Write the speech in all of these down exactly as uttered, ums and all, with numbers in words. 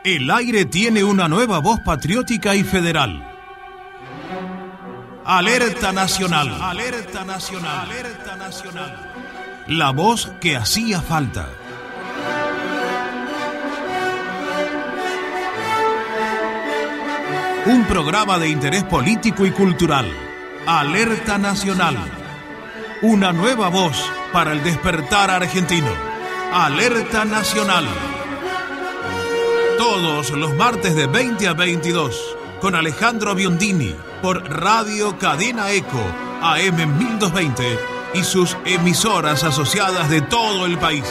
El aire tiene una nueva voz patriótica y federal. Alerta Nacional. Alerta Nacional. Alerta Nacional. La voz que hacía falta. Un programa de interés político y cultural. Alerta Nacional. Una nueva voz para el despertar argentino. Alerta Nacional. Todos los martes de veinte a veintidós, con Alejandro Biondini, por Radio Cadena Eco, A M mil doscientos veinte, y sus emisoras asociadas de todo el país.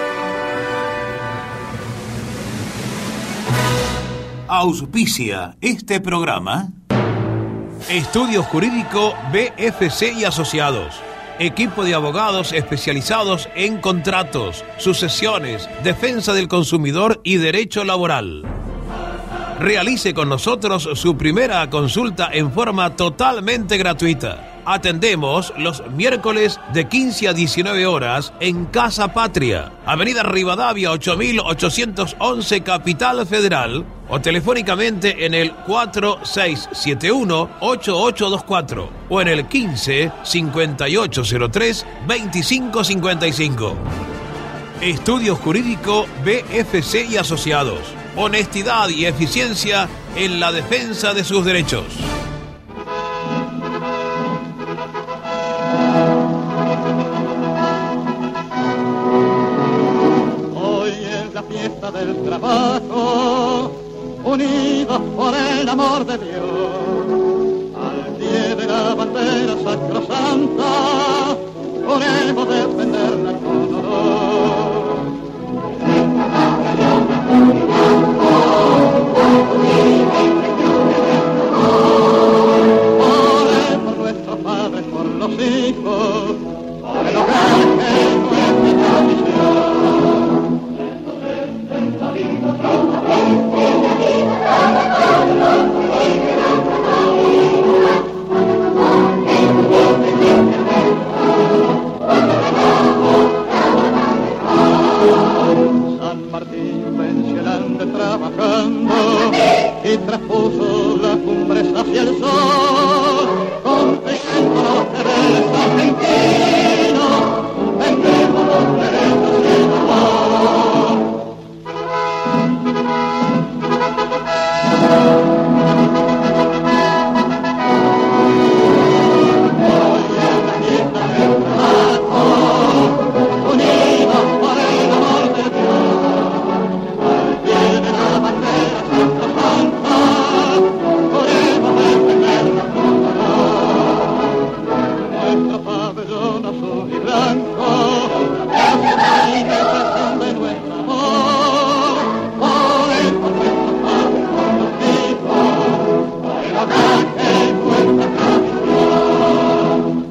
Auspicia este programa Estudio Jurídico B F C y Asociados, equipo de abogados especializados en contratos, sucesiones, defensa del consumidor y derecho laboral. Realice con nosotros su primera consulta en forma totalmente gratuita. Atendemos los miércoles de quince a diecinueve horas en Casa Patria, Avenida Rivadavia ocho mil ochocientos once, Capital Federal, o telefónicamente en el cuatro seis siete uno, ocho ocho dos cuatro o en el quince, cincuenta y ocho cero tres, veinticinco cincuenta y cinco. Estudio Jurídico B F C y Asociados. Honestidad y eficiencia en la defensa de sus derechos. Hoy es la fiesta del trabajo, unidos por el amor de Dios. Al pie de la bandera sacrosanta, podemos defenderla con honor. Ore por nuestros padres, por los hijos, por el hogar que es nuestra tradición. San Martín pensionando trabajando y traspuso las cumbres hacia el sol, conquistando los terrenos argentinos, vendemos los derechos y el amor. Hoy es la fiesta del trabajo, unidos por el amor de Dios. Al pie de la bandera sacrosanta, podemos defendernos con honor. Nuestro pabellón azul y blanco, la ciudad y expresión de nuestro amor. Ore por nuestros padres, por los hijos, por el hogar que es nuestra tradición.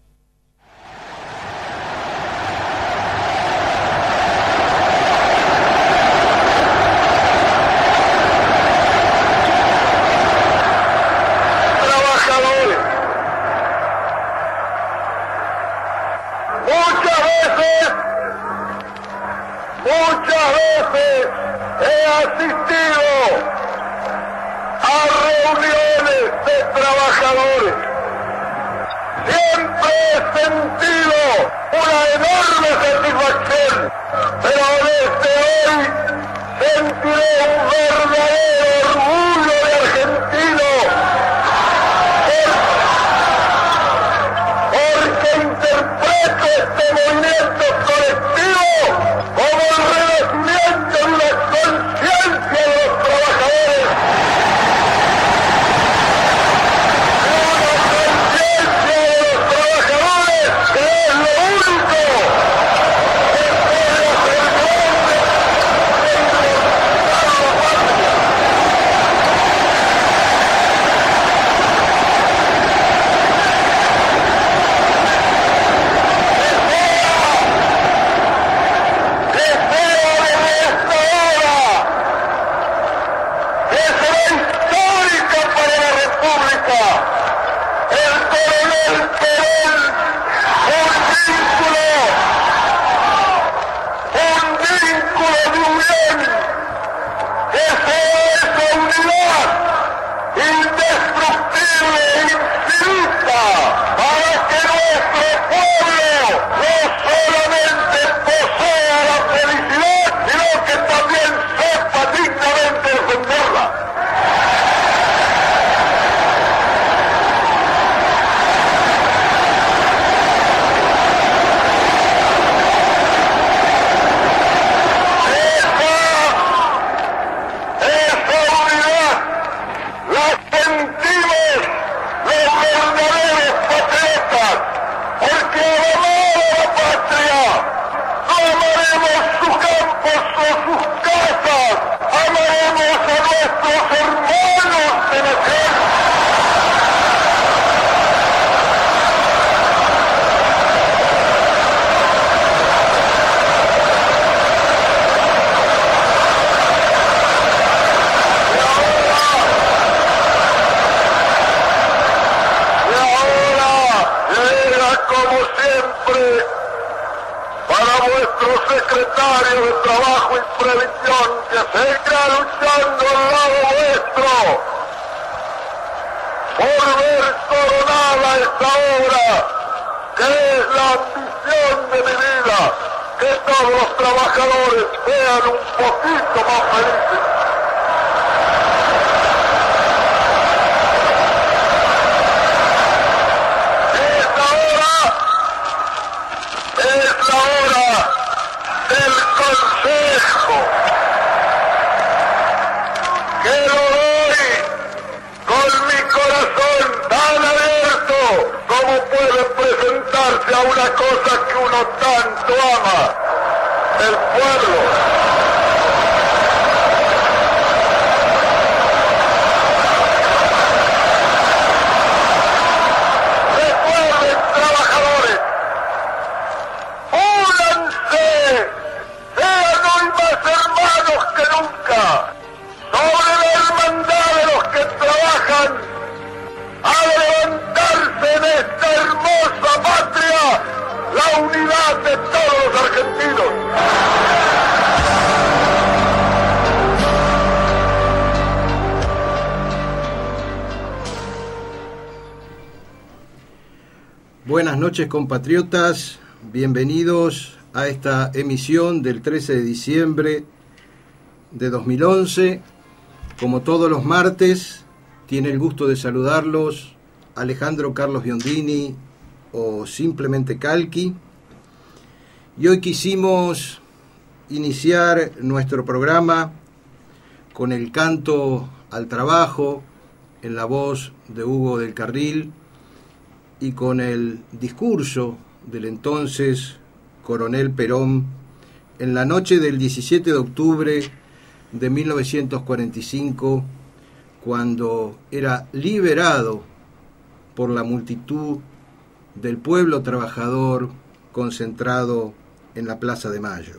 Trabajadores, muchas veces, muchas veces he asistido a reuniones de trabajadores. Siempre he sentido una enorme satisfacción, pero desde hoy sentiré un verdadero orgullo de argentino, porque interpreto este movimiento colectivo como el renacimiento de una conciencia de los trabajadores, una conciencia de los trabajadores que es lo único que puede hacer grande e inmortalizar la patria. ¡Ese secretario de Trabajo y Previsión, que seguirá luchando al lado nuestro por ver coronada esta obra, que es la ambición de mi vida, que todos los trabajadores sean un poquito más felices. Es la hora del consejo, que lo doy con mi corazón tan abierto como puede presentarse a una cosa que uno tanto ama, el pueblo. Buenas noches, compatriotas, bienvenidos a esta emisión del trece de diciembre de dos mil once. Como todos los martes, tiene el gusto de saludarlos Alejandro Carlos Biondini o simplemente Calqui. Y hoy quisimos iniciar nuestro programa con el canto al trabajo en la voz de Hugo del Carril y con el discurso del entonces coronel Perón en la noche del diecisiete de octubre de mil novecientos cuarenta y cinco, cuando era liberado por la multitud del pueblo trabajador concentrado en la Plaza de Mayo.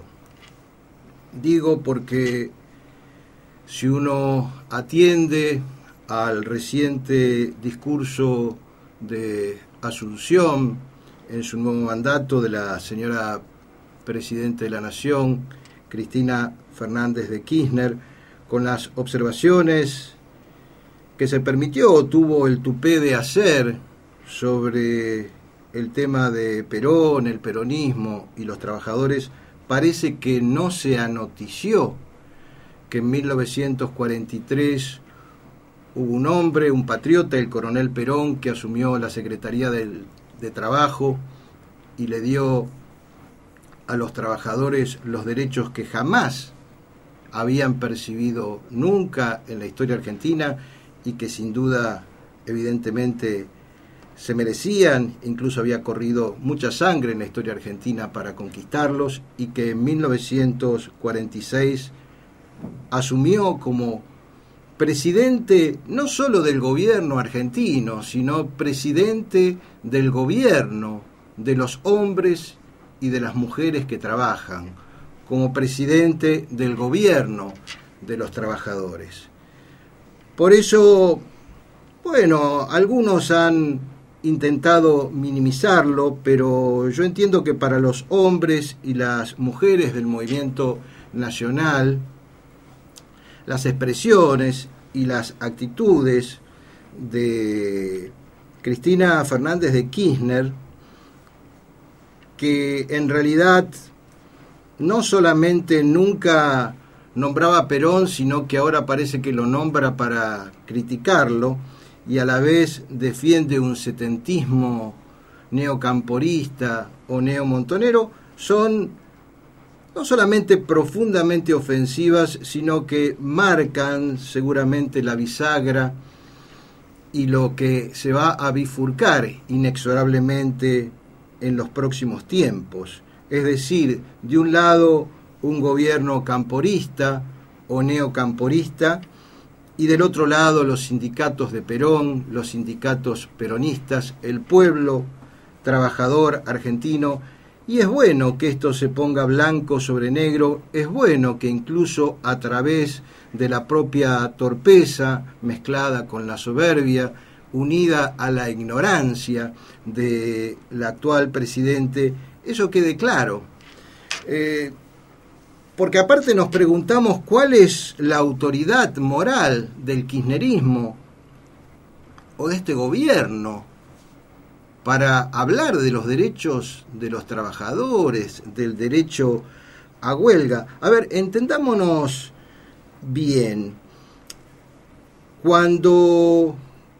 Digo porque si uno atiende al reciente discurso de Asunción en su nuevo mandato de la señora Presidenta de la Nación, Cristina Fernández de Kirchner, con las observaciones que se permitió o tuvo el tupé de hacer sobre el tema de Perón, el peronismo y los trabajadores, parece que no se anotició que en mil novecientos cuarenta y tres hubo un hombre, un patriota, el coronel Perón, que asumió la Secretaría del, de Trabajo y le dio a los trabajadores los derechos que jamás habían percibido nunca en la historia argentina y que sin duda, evidentemente, se merecían. Incluso había corrido mucha sangre en la historia argentina para conquistarlos, y que en mil novecientos cuarenta y seis asumió como presidente no solo del gobierno argentino, sino presidente del gobierno de los hombres y de las mujeres que trabajan, como presidente del gobierno de los trabajadores. Por eso, bueno, algunos han intentado minimizarlo, pero yo entiendo que para los hombres y las mujeres del movimiento nacional, las expresiones y las actitudes de Cristina Fernández de Kirchner, que en realidad no solamente nunca nombraba a Perón, sino que ahora parece que lo nombra para criticarlo, y a la vez defiende un setentismo neocamporista o neomontonero, son no solamente profundamente ofensivas, sino que marcan seguramente la bisagra y lo que se va a bifurcar inexorablemente en los próximos tiempos. Es decir, de un lado un gobierno camporista o neocamporista, y del otro lado los sindicatos de Perón, los sindicatos peronistas, el pueblo trabajador argentino. Y es bueno que esto se ponga blanco sobre negro, es bueno que incluso a través de la propia torpeza mezclada con la soberbia, unida a la ignorancia del actual presidente, eso quede claro. Eh, porque aparte nos preguntamos cuál es la autoridad moral del kirchnerismo o de este gobierno para hablar de los derechos de los trabajadores, del derecho a huelga. A ver, entendámonos bien. Cuando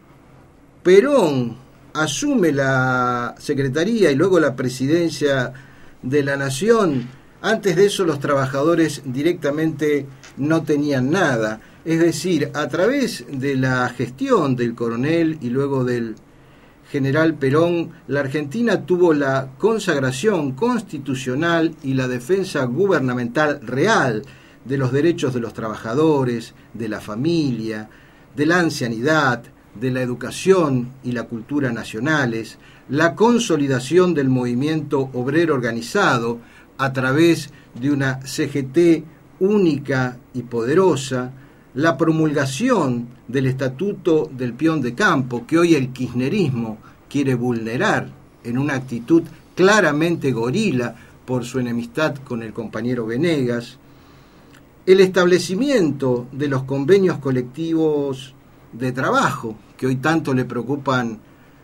Perón asume la secretaría y luego la presidencia de la Nación, antes de eso los trabajadores directamente no tenían nada. Es decir, a través de la gestión del coronel y luego del general Perón, la Argentina tuvo la consagración constitucional y la defensa gubernamental real de los derechos de los trabajadores, de la familia, de la ancianidad, de la educación y la cultura nacionales, la consolidación del movimiento obrero organizado a través de una C G T única y poderosa, la promulgación del Estatuto del Peón de Campo, que hoy el kirchnerismo quiere vulnerar en una actitud claramente gorila por su enemistad con el compañero Venegas, el establecimiento de los convenios colectivos de trabajo, que hoy tanto le preocupan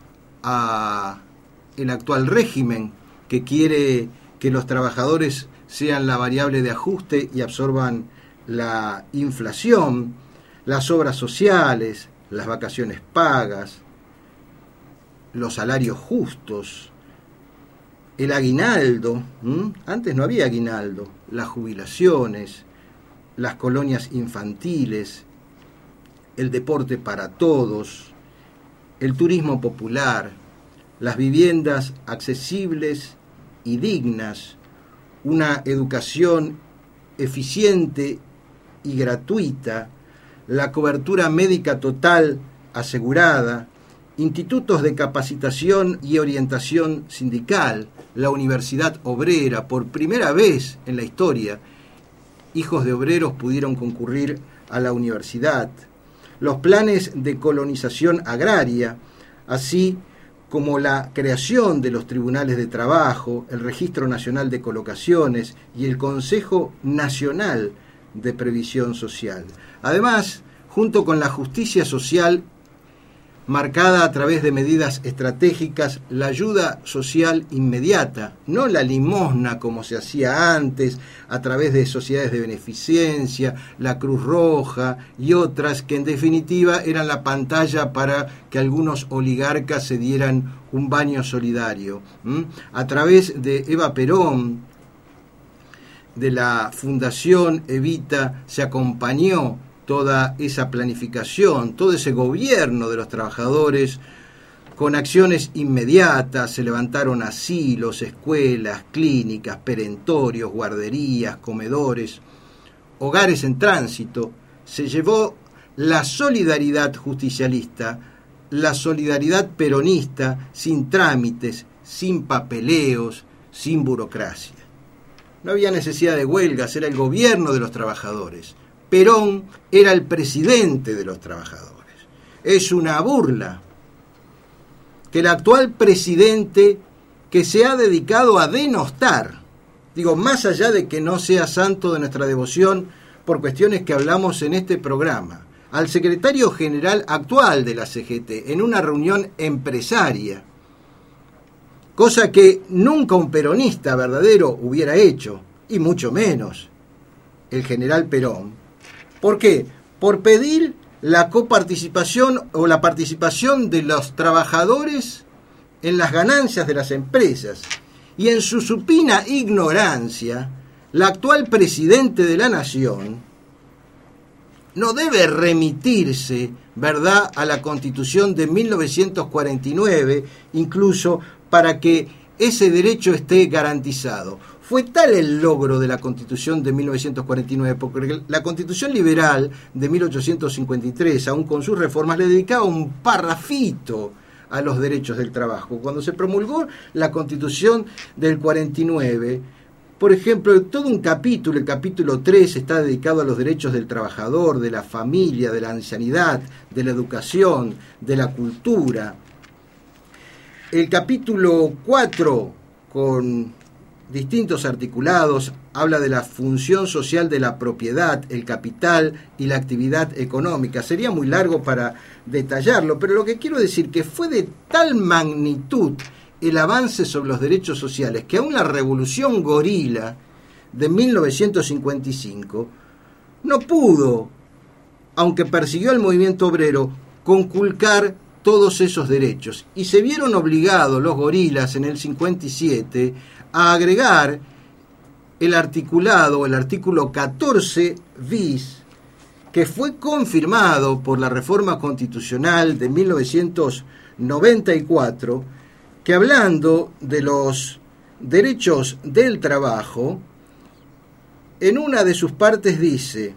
a el actual régimen, que quiere que los trabajadores sean la variable de ajuste y absorban la inflación, las obras sociales, las vacaciones pagas, los salarios justos, el aguinaldo, ¿m? Antes no había aguinaldo, las jubilaciones, las colonias infantiles, el deporte para todos, el turismo popular, las viviendas accesibles y dignas, una educación eficiente y gratuita, la cobertura médica total asegurada, institutos de capacitación y orientación sindical, la Universidad Obrera. Por primera vez en la historia, hijos de obreros pudieron concurrir a la universidad, los planes de colonización agraria, así como la creación de los tribunales de trabajo, el Registro Nacional de Colocaciones y el Consejo Nacional de Previsión Social. Además, junto con la justicia social marcada a través de medidas estratégicas, la ayuda social inmediata, no la limosna como se hacía antes, a través de sociedades de beneficencia, la Cruz Roja y otras que en definitiva eran la pantalla para que algunos oligarcas se dieran un baño solidario. ¿Mm? A través de Eva Perón, de la Fundación Evita, se acompañó toda esa planificación, todo ese gobierno de los trabajadores con acciones inmediatas. Se levantaron asilos, escuelas, clínicas, perentorios, guarderías, comedores, hogares en tránsito. Se llevó la solidaridad justicialista, la solidaridad peronista, sin trámites, sin papeleos, sin burocracia. No había necesidad de huelgas, era el gobierno de los trabajadores. Perón era el presidente de los trabajadores. Es una burla que el actual presidente, que se ha dedicado a denostar, digo, más allá de que no sea santo de nuestra devoción por cuestiones que hablamos en este programa, al secretario general actual de la C G T en una reunión empresaria, cosa que nunca un peronista verdadero hubiera hecho, y mucho menos el general Perón. ¿Por qué? Por pedir la coparticipación o la participación de los trabajadores en las ganancias de las empresas. Y en su supina ignorancia, la actual presidente de la Nación no debe remitirse, ¿verdad?, a la Constitución de mil novecientos cuarenta y nueve, incluso para que ese derecho esté garantizado. Fue tal el logro de la Constitución de mil novecientos cuarenta y nueve, porque la Constitución liberal de mil ochocientos cincuenta y tres, aún con sus reformas, le dedicaba un parrafito a los derechos del trabajo. Cuando se promulgó la Constitución del cuarenta y nueve, por ejemplo, todo un capítulo, el capítulo tres, está dedicado a los derechos del trabajador, de la familia, de la ancianidad, de la educación, de la cultura. El capítulo cuatro, con distintos articulados, habla de la función social de la propiedad, el capital y la actividad económica. Sería muy largo para detallarlo, pero lo que quiero decir que fue de tal magnitud el avance sobre los derechos sociales que aún la revolución gorila de mil novecientos cincuenta y cinco no pudo, aunque persiguió al movimiento obrero, conculcar todos esos derechos, y se vieron obligados los gorilas en el cincuenta y siete a agregar el articulado, el artículo catorce bis, que fue confirmado por la reforma constitucional de mil novecientos noventa y cuatro, que hablando de los derechos del trabajo, en una de sus partes dice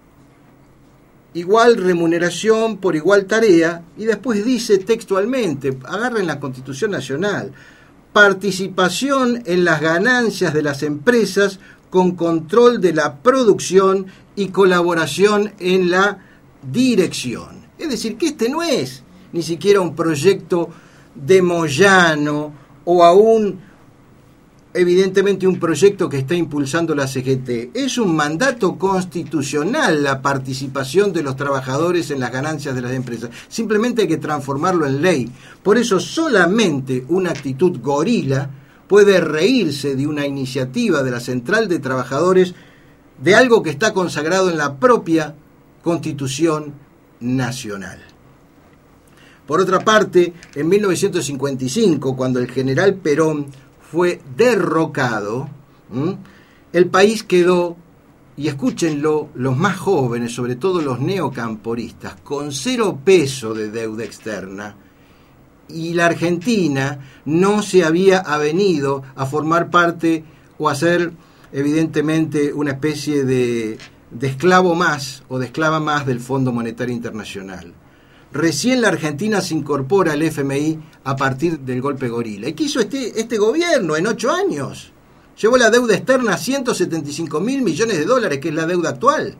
igual remuneración por igual tarea, y después dice textualmente, agarren la Constitución Nacional, participación en las ganancias de las empresas con control de la producción y colaboración en la dirección. Es decir, que este no es ni siquiera un proyecto de Moyano o aún evidentemente un proyecto que está impulsando la C G T. Es un mandato constitucional la participación de los trabajadores en las ganancias de las empresas. Simplemente hay que transformarlo en ley. Por eso solamente una actitud gorila puede reírse de una iniciativa de la Central de Trabajadores de algo que está consagrado en la propia Constitución Nacional. Por otra parte, en mil novecientos cincuenta y cinco, cuando el general Perón fue derrocado, ¿m? el país quedó, y escúchenlo, los más jóvenes, sobre todo los neocamporistas, con cero peso de deuda externa, y la Argentina no se había avenido a formar parte o a ser evidentemente una especie de, de esclavo más o de esclava más del Fondo Monetario Internacional. Recién la Argentina se incorpora al F M I a partir del golpe gorila. ¿Y qué hizo este, este gobierno en ocho años? Llevó la deuda externa a ciento setenta y cinco mil millones de dólares, que es la deuda actual.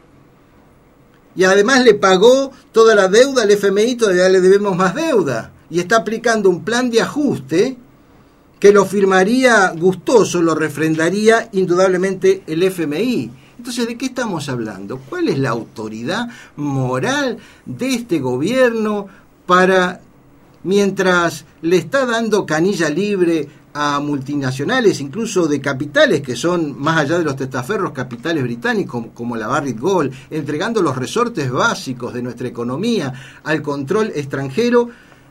Y además le pagó toda la deuda al F M I, todavía le debemos más deuda. Y está aplicando un plan de ajuste que lo firmaría gustoso, lo refrendaría indudablemente el F M I. Entonces, ¿de qué estamos hablando? ¿Cuál es la autoridad moral de este gobierno para, mientras le está dando canilla libre a multinacionales, incluso de capitales que son, más allá de los testaferros, capitales británicos como la Barrick Gold, entregando los resortes básicos de nuestra economía al control extranjero,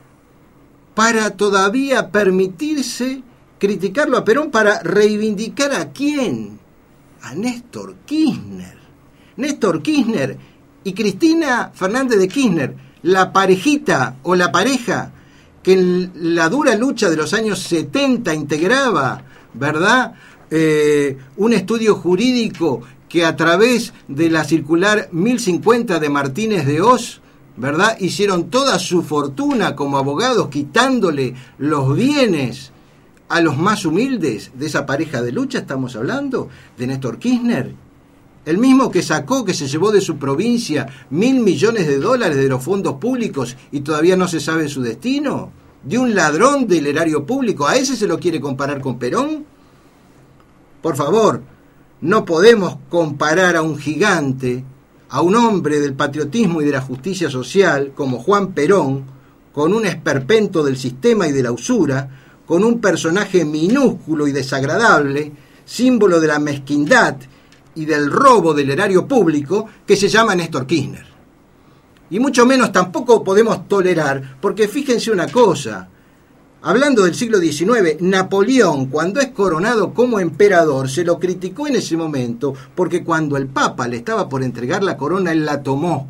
para todavía permitirse criticarlo a Perón, para reivindicar a quién? A Néstor Kirchner. Néstor Kirchner y Cristina Fernández de Kirchner, la parejita o la pareja que en la dura lucha de los años setenta integraba, ¿verdad?, eh, un estudio jurídico que a través de la circular mil cincuenta de Martínez de Hoz, ¿verdad?, hicieron toda su fortuna como abogados, quitándole los bienes a los más humildes. De esa pareja de lucha estamos hablando, de Néstor Kirchner, el mismo que sacó, que se llevó de su provincia mil millones de dólares de los fondos públicos y todavía no se sabe su destino, de un ladrón del erario público. ¿A ese se lo quiere comparar con Perón? Por favor, no podemos comparar a un gigante, a un hombre del patriotismo y de la justicia social como Juan Perón, con un esperpento del sistema y de la usura, con un personaje minúsculo y desagradable, símbolo de la mezquindad y del robo del erario público, que se llama Néstor Kirchner. Y mucho menos tampoco podemos tolerar, porque fíjense una cosa, hablando del siglo diecinueve, Napoleón, cuando es coronado como emperador, se lo criticó en ese momento, porque cuando el Papa le estaba por entregar la corona, él la tomó.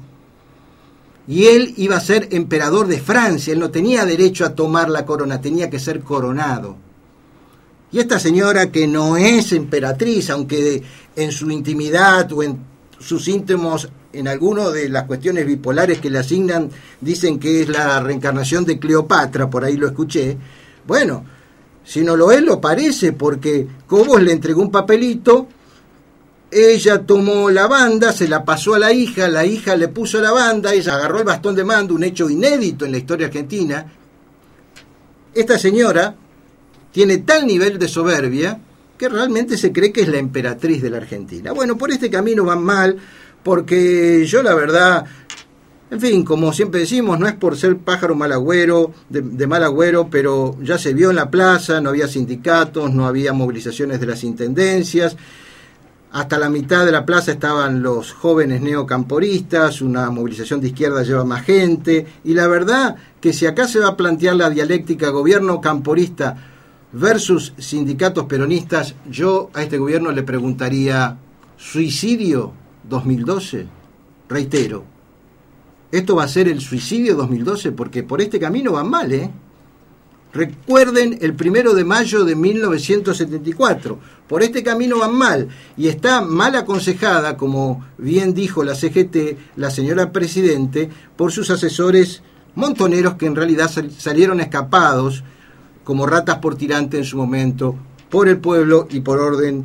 Y él iba a ser emperador de Francia, él no tenía derecho a tomar la corona, tenía que ser coronado. Y esta señora, que no es emperatriz, aunque en su intimidad o en sus íntimos, en alguna de las cuestiones bipolares que le asignan, dicen que es la reencarnación de Cleopatra, por ahí lo escuché. Bueno, si no lo es, lo parece, porque Cobos le entregó un papelito, ella tomó la banda, se la pasó a la hija, la hija le puso la banda, ella agarró el bastón de mando, un hecho inédito en la historia argentina. Esta señora tiene tal nivel de soberbia que realmente se cree que es la emperatriz de la Argentina. Bueno, por este camino van mal, porque yo la verdad, en fin, como siempre decimos, no es por ser pájaro mal agüero, de, de mal agüero, pero ya se vio en la plaza, no había sindicatos, no había movilizaciones de las intendencias. Hasta la mitad de la plaza estaban los jóvenes neocamporistas, una movilización de izquierda lleva más gente, y la verdad que si acá se va a plantear la dialéctica gobierno camporista versus sindicatos peronistas, yo a este gobierno le preguntaría, ¿suicidio dos mil doce? Reitero, esto va a ser el suicidio dos mil doce, porque por este camino van mal, ¿eh? Recuerden el primero de mayo de mil novecientos setenta y cuatro. Por este camino van mal. Y está mal aconsejada, como bien dijo la C G T, la señora Presidente, por sus asesores montoneros que en realidad sal- salieron escapados como ratas por tirante en su momento por el pueblo y por orden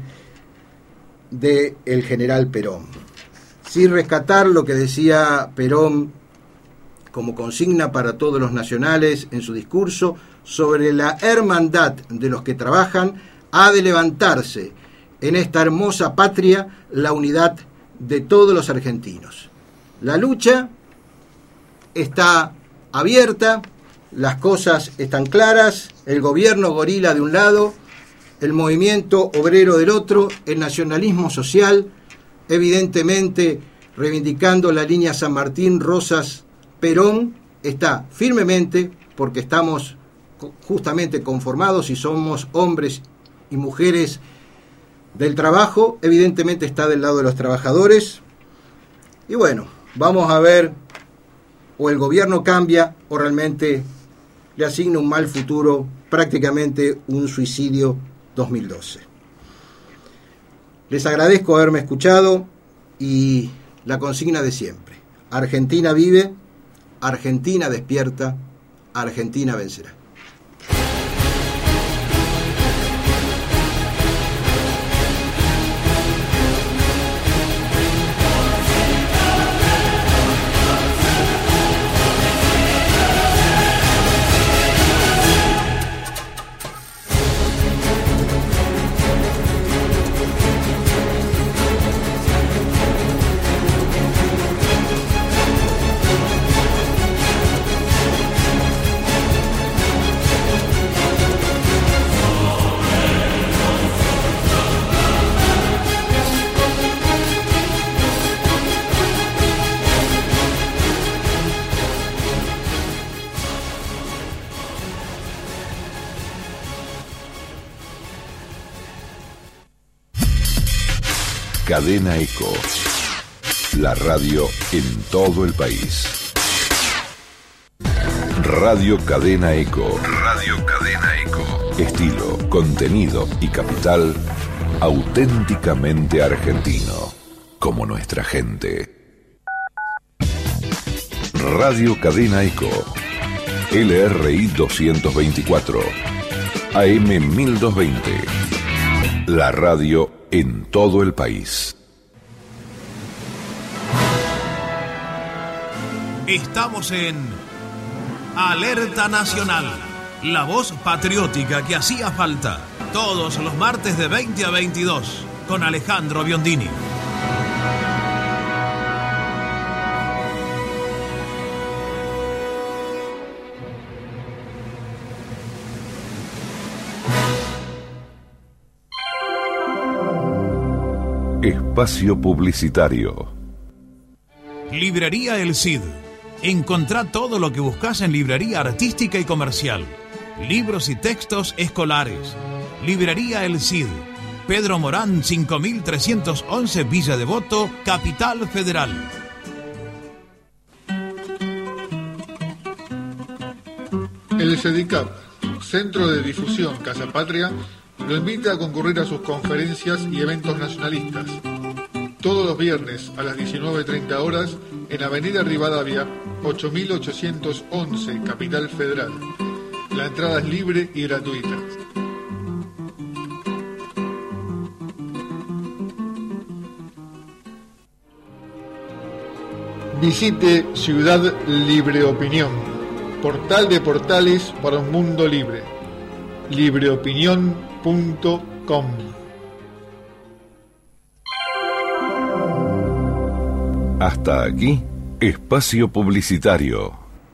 del general Perón. Sin rescatar lo que decía Perón como consigna para todos los nacionales en su discurso sobre la hermandad de los que trabajan, ha de levantarse en esta hermosa patria la unidad de todos los argentinos. La lucha está abierta, las cosas están claras, el gobierno gorila de un lado, el movimiento obrero del otro, el nacionalismo social, evidentemente reivindicando la línea San Martín, Rosas, Perón, está firmemente, porque estamos justamente conformados y somos hombres y mujeres del trabajo, evidentemente está del lado de los trabajadores. Y bueno, vamos a ver, o el gobierno cambia o realmente le asigna un mal futuro, prácticamente un suicidio dos mil doce. Les agradezco haberme escuchado y la consigna de siempre: Argentina vive, Argentina despierta, Argentina vencerá. Cadena Eco, la radio en todo el país. Radio Cadena Eco. Radio Cadena Eco. Estilo, contenido y capital auténticamente argentino, como nuestra gente. Radio Cadena Eco. L R I doscientos veinticuatro, A M mil doscientos veinte. La radio en todo el país. Estamos en Alerta Nacional, la voz patriótica que hacía falta, todos los martes de veinte a veintidós, con Alejandro Biondini. Espacio publicitario. Librería El Cid. Encontrá todo lo que buscas en librería artística y comercial. Libros y textos escolares. Librería El Cid. Pedro Morán, cinco mil trescientos once, Villa Devoto, Capital Federal. El CEDICAP, Centro de Difusión Casa Patria, lo invita a concurrir a sus conferencias y eventos nacionalistas. Todos los viernes a las diecinueve treinta horas en Avenida Rivadavia, ocho mil ochocientos once, Capital Federal. La entrada es libre y gratuita. Visite Ciudad Libre Opinión, portal de portales para un mundo libre. libreopinión punto com. Hasta aquí, espacio publicitario.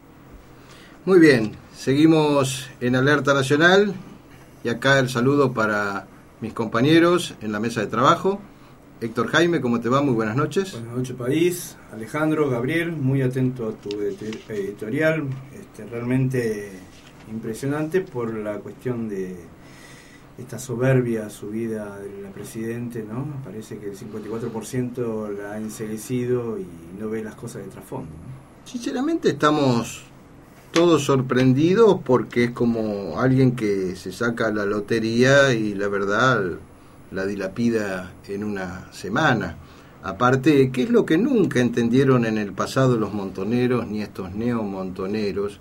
Muy bien, seguimos en Alerta Nacional y acá el saludo para mis compañeros en la mesa de trabajo. Héctor Jaime, ¿cómo te va? Muy buenas noches. Buenas noches, país. Alejandro, Gabriel, muy atento a tu editorial. Este, realmente impresionante por la cuestión de esta soberbia subida de la Presidente, ¿no? Parece que el cincuenta y cuatro por ciento la ha enseguecido y no ve las cosas de trasfondo, ¿no? Sinceramente estamos todos sorprendidos porque es como alguien que se saca la lotería y la verdad la dilapida en una semana. Aparte, ¿qué es lo que nunca entendieron en el pasado los montoneros ni estos neomontoneros?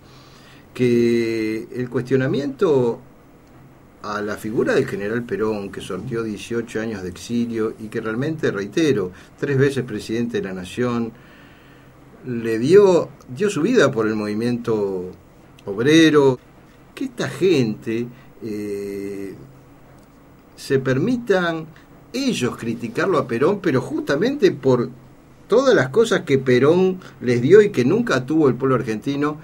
Que el cuestionamiento a la figura del general Perón, que sortió dieciocho años de exilio y que realmente, reitero, tres veces presidente de la Nación, le dio, dio su vida por el movimiento obrero, que esta gente eh, se permitan ellos criticarlo a Perón, pero justamente por todas las cosas que Perón les dio y que nunca tuvo el pueblo argentino,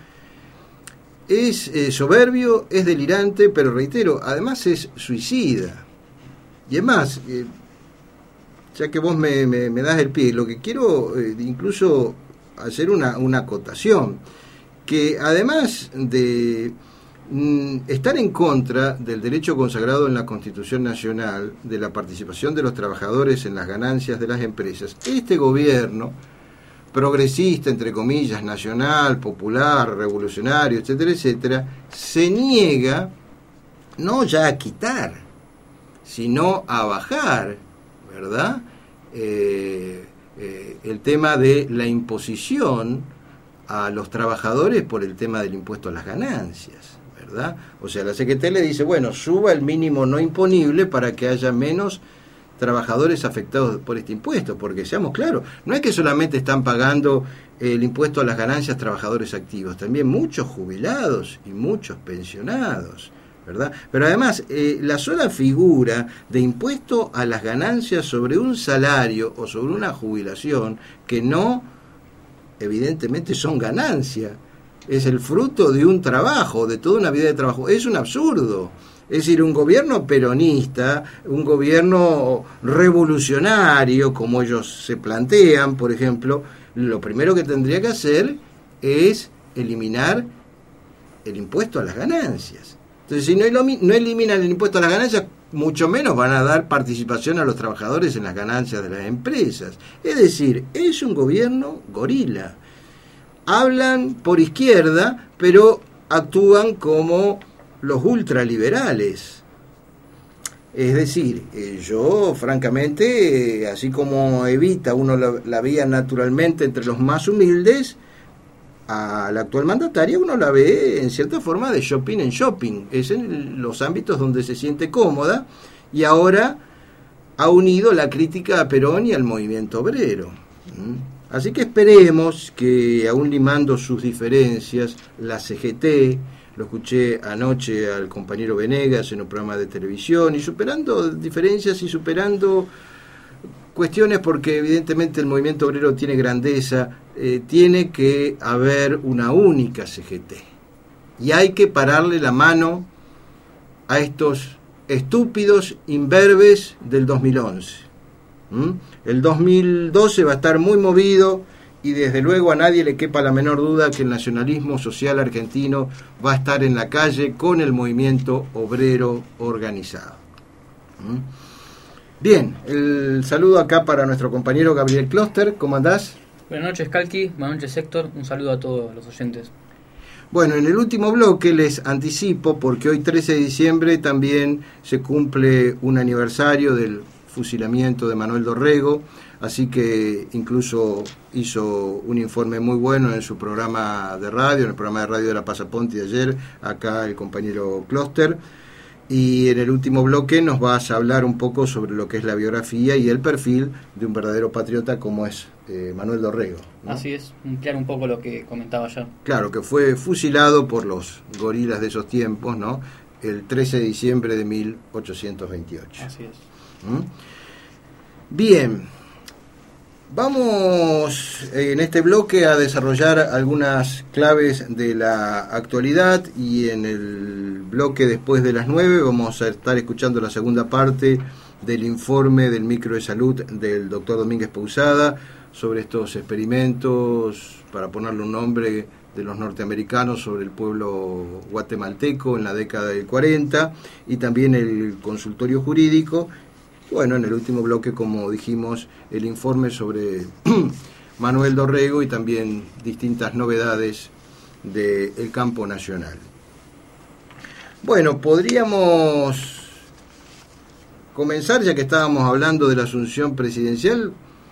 es eh, soberbio, es delirante, pero reitero, además es suicida. Y es más, eh, ya que vos me, me, me das el pie, lo que quiero eh, incluso hacer una, una acotación, que además de mm, estar en contra del derecho consagrado en la Constitución Nacional de la participación de los trabajadores en las ganancias de las empresas, este gobierno progresista, entre comillas, nacional, popular, revolucionario, etcétera, etcétera, se niega no ya a quitar, sino a bajar, ¿verdad? Eh, eh, el tema de la imposición a los trabajadores por el tema del impuesto a las ganancias, ¿verdad? O sea, la C G T le dice, bueno, suba el mínimo no imponible para que haya menos trabajadores afectados por este impuesto, porque seamos claros, no es que solamente están pagando el impuesto a las ganancias trabajadores activos, también muchos jubilados y muchos pensionados, ¿verdad? Pero además, eh, la sola figura de impuesto a las ganancias sobre un salario o sobre una jubilación que no, evidentemente, son ganancias, es el fruto de un trabajo, de toda una vida de trabajo, es un absurdo. Es decir, un gobierno peronista, un gobierno revolucionario, como ellos se plantean, por ejemplo, lo primero que tendría que hacer es eliminar el impuesto a las ganancias. Entonces, si no, no eliminan el impuesto a las ganancias, mucho menos van a dar participación a los trabajadores en las ganancias de las empresas. Es decir, es un gobierno gorila. Hablan por izquierda, pero actúan como los ultraliberales. Es decir, eh, yo francamente, eh, así como Evita uno la, la veía naturalmente entre los más humildes, a la actual mandataria uno la ve en cierta forma de shopping en shopping, es en los ámbitos donde se siente cómoda, y ahora ha unido la crítica a Perón y al movimiento obrero. ¿Mm? Así que esperemos que, aún limando sus diferencias, la C G T, lo escuché anoche al compañero Venegas en un programa de televisión, y superando diferencias y superando cuestiones, porque evidentemente el movimiento obrero tiene grandeza, eh, tiene que haber una única C G T. Y hay que pararle la mano a estos estúpidos imberbes del dos mil once. ¿Mm? El dos mil doce va a estar muy movido, y desde luego a nadie le quepa la menor duda que el nacionalismo social argentino va a estar en la calle con el movimiento obrero organizado. ¿Mm? Bien, el saludo acá para nuestro compañero Gabriel Kloster. ¿Cómo andás? Buenas noches, Calqui. Buenas noches, Héctor. Un saludo a todos los oyentes. Bueno, en el último bloque les anticipo, porque hoy trece de diciembre también se cumple un aniversario del fusilamiento de Manuel Dorrego, así que incluso hizo un informe muy bueno en su programa de radio, en el programa de radio de la Pasaponte de ayer, acá el compañero Kloster. Y en el último bloque nos vas a hablar un poco sobre lo que es la biografía y el perfil de un verdadero patriota como es eh, Manuel Dorrego, ¿no? Así es, ampliar un poco lo que comentaba ya. Claro, que fue fusilado por los gorilas de esos tiempos, ¿no? El trece de diciembre de mil ochocientos veintiocho. Así es. ¿Mm? Bien, Vamos en este bloque a desarrollar algunas claves de la actualidad y en el bloque después de las nueve vamos a estar escuchando la segunda parte del informe del micro de salud del doctor Domínguez Pousada sobre estos experimentos, para ponerle un nombre, de los norteamericanos sobre el pueblo guatemalteco en la década del cuarenta, y también el consultorio jurídico. Bueno, en el último bloque, como dijimos, el informe sobre Manuel Dorrego y también distintas novedades del campo nacional. Bueno, podríamos comenzar, ya que estábamos hablando de la asunción presidencial.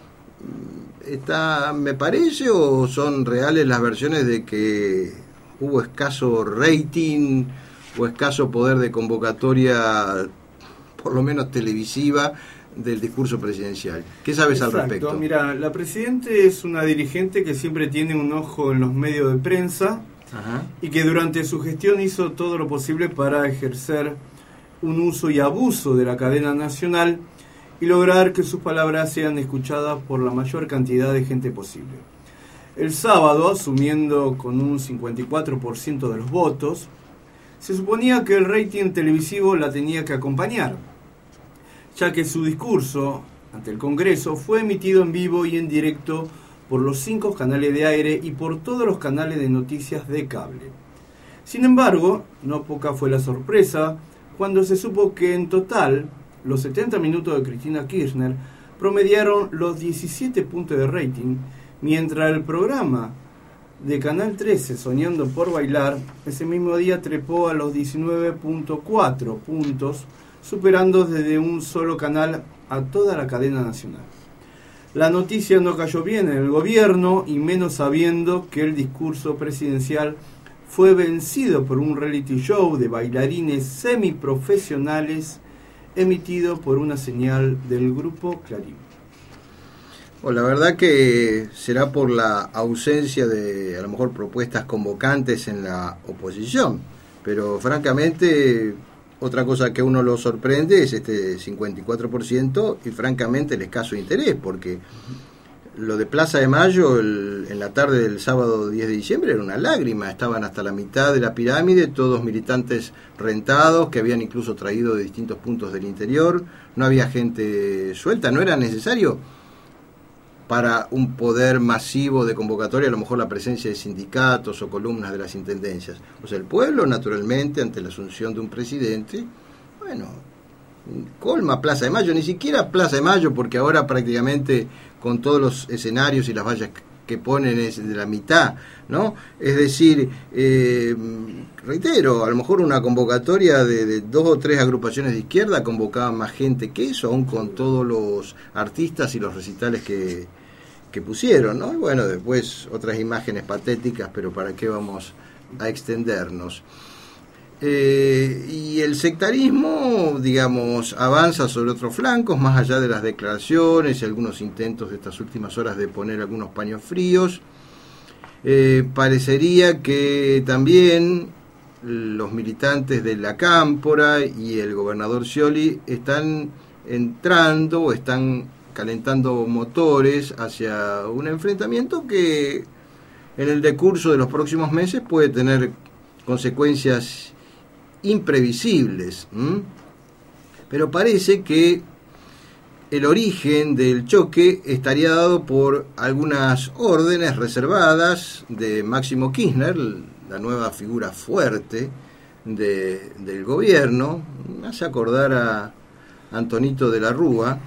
¿Está, me parece, o son reales las versiones de que hubo escaso rating o escaso poder de convocatoria, por lo menos televisiva, del discurso presidencial? ¿Qué sabes Exacto. al respecto? Mira, la Presidente es una dirigente que siempre tiene un ojo en los medios de prensa. Ajá. Y que durante su gestión hizo todo lo posible para ejercer un uso y abuso de la cadena nacional y lograr que sus palabras sean escuchadas por la mayor cantidad de gente posible. El sábado, asumiendo con un cincuenta y cuatro por ciento de los votos, se suponía que el rating televisivo la tenía que acompañar, ya que su discurso ante el Congreso fue emitido en vivo y en directo por los cinco canales de aire y por todos los canales de noticias de cable. Sin embargo, no poca fue la sorpresa cuando se supo que en total los setenta minutos de Cristina Kirchner promediaron los diecisiete puntos de rating, mientras el programa de Canal trece, Soñando por Bailar, ese mismo día trepó a los diecinueve punto cuatro puntos, superando desde un solo canal a toda la cadena nacional. La noticia no cayó bien en el gobierno, y menos sabiendo que el discurso presidencial fue vencido por un reality show de bailarines semiprofesionales emitido por una señal del grupo Clarín. Bueno, la verdad que será por la ausencia de, a lo mejor, propuestas convocantes en la oposición, pero francamente otra cosa que a uno lo sorprende es este cincuenta y cuatro por ciento y francamente el escaso interés, porque lo de Plaza de Mayo el, en la tarde del sábado diez de diciembre era una lágrima. Estaban hasta la mitad de la pirámide, todos militantes rentados que habían incluso traído de distintos puntos del interior. No había gente suelta, no era necesario para un poder masivo de convocatoria a lo mejor la presencia de sindicatos o columnas de las intendencias. O sea, el pueblo, naturalmente, ante la asunción de un presidente, bueno, colma Plaza de Mayo, ni siquiera Plaza de Mayo, porque ahora prácticamente con todos los escenarios y las vallas que ponen es de la mitad, ¿no? Es decir, eh, reitero, a lo mejor una convocatoria de, de dos o tres agrupaciones de izquierda convocaba más gente que eso, aún con todos los artistas y los recitales que, que pusieron, ¿no? Y bueno, después otras imágenes patéticas, pero ¿para qué vamos a extendernos? Eh, y el sectarismo, digamos, avanza sobre otros flancos, más allá de las declaraciones y algunos intentos de estas últimas horas de poner algunos paños fríos. Eh, parecería que también los militantes de la Cámpora y el gobernador Scioli están entrando o están calentando motores hacia un enfrentamiento que en el decurso de los próximos meses puede tener consecuencias imprevisibles, ¿m? Pero parece que el origen del choque estaría dado por algunas órdenes reservadas de Máximo Kirchner, la nueva figura fuerte de, del gobierno. Me hace acordar a Antonito de la Rúa.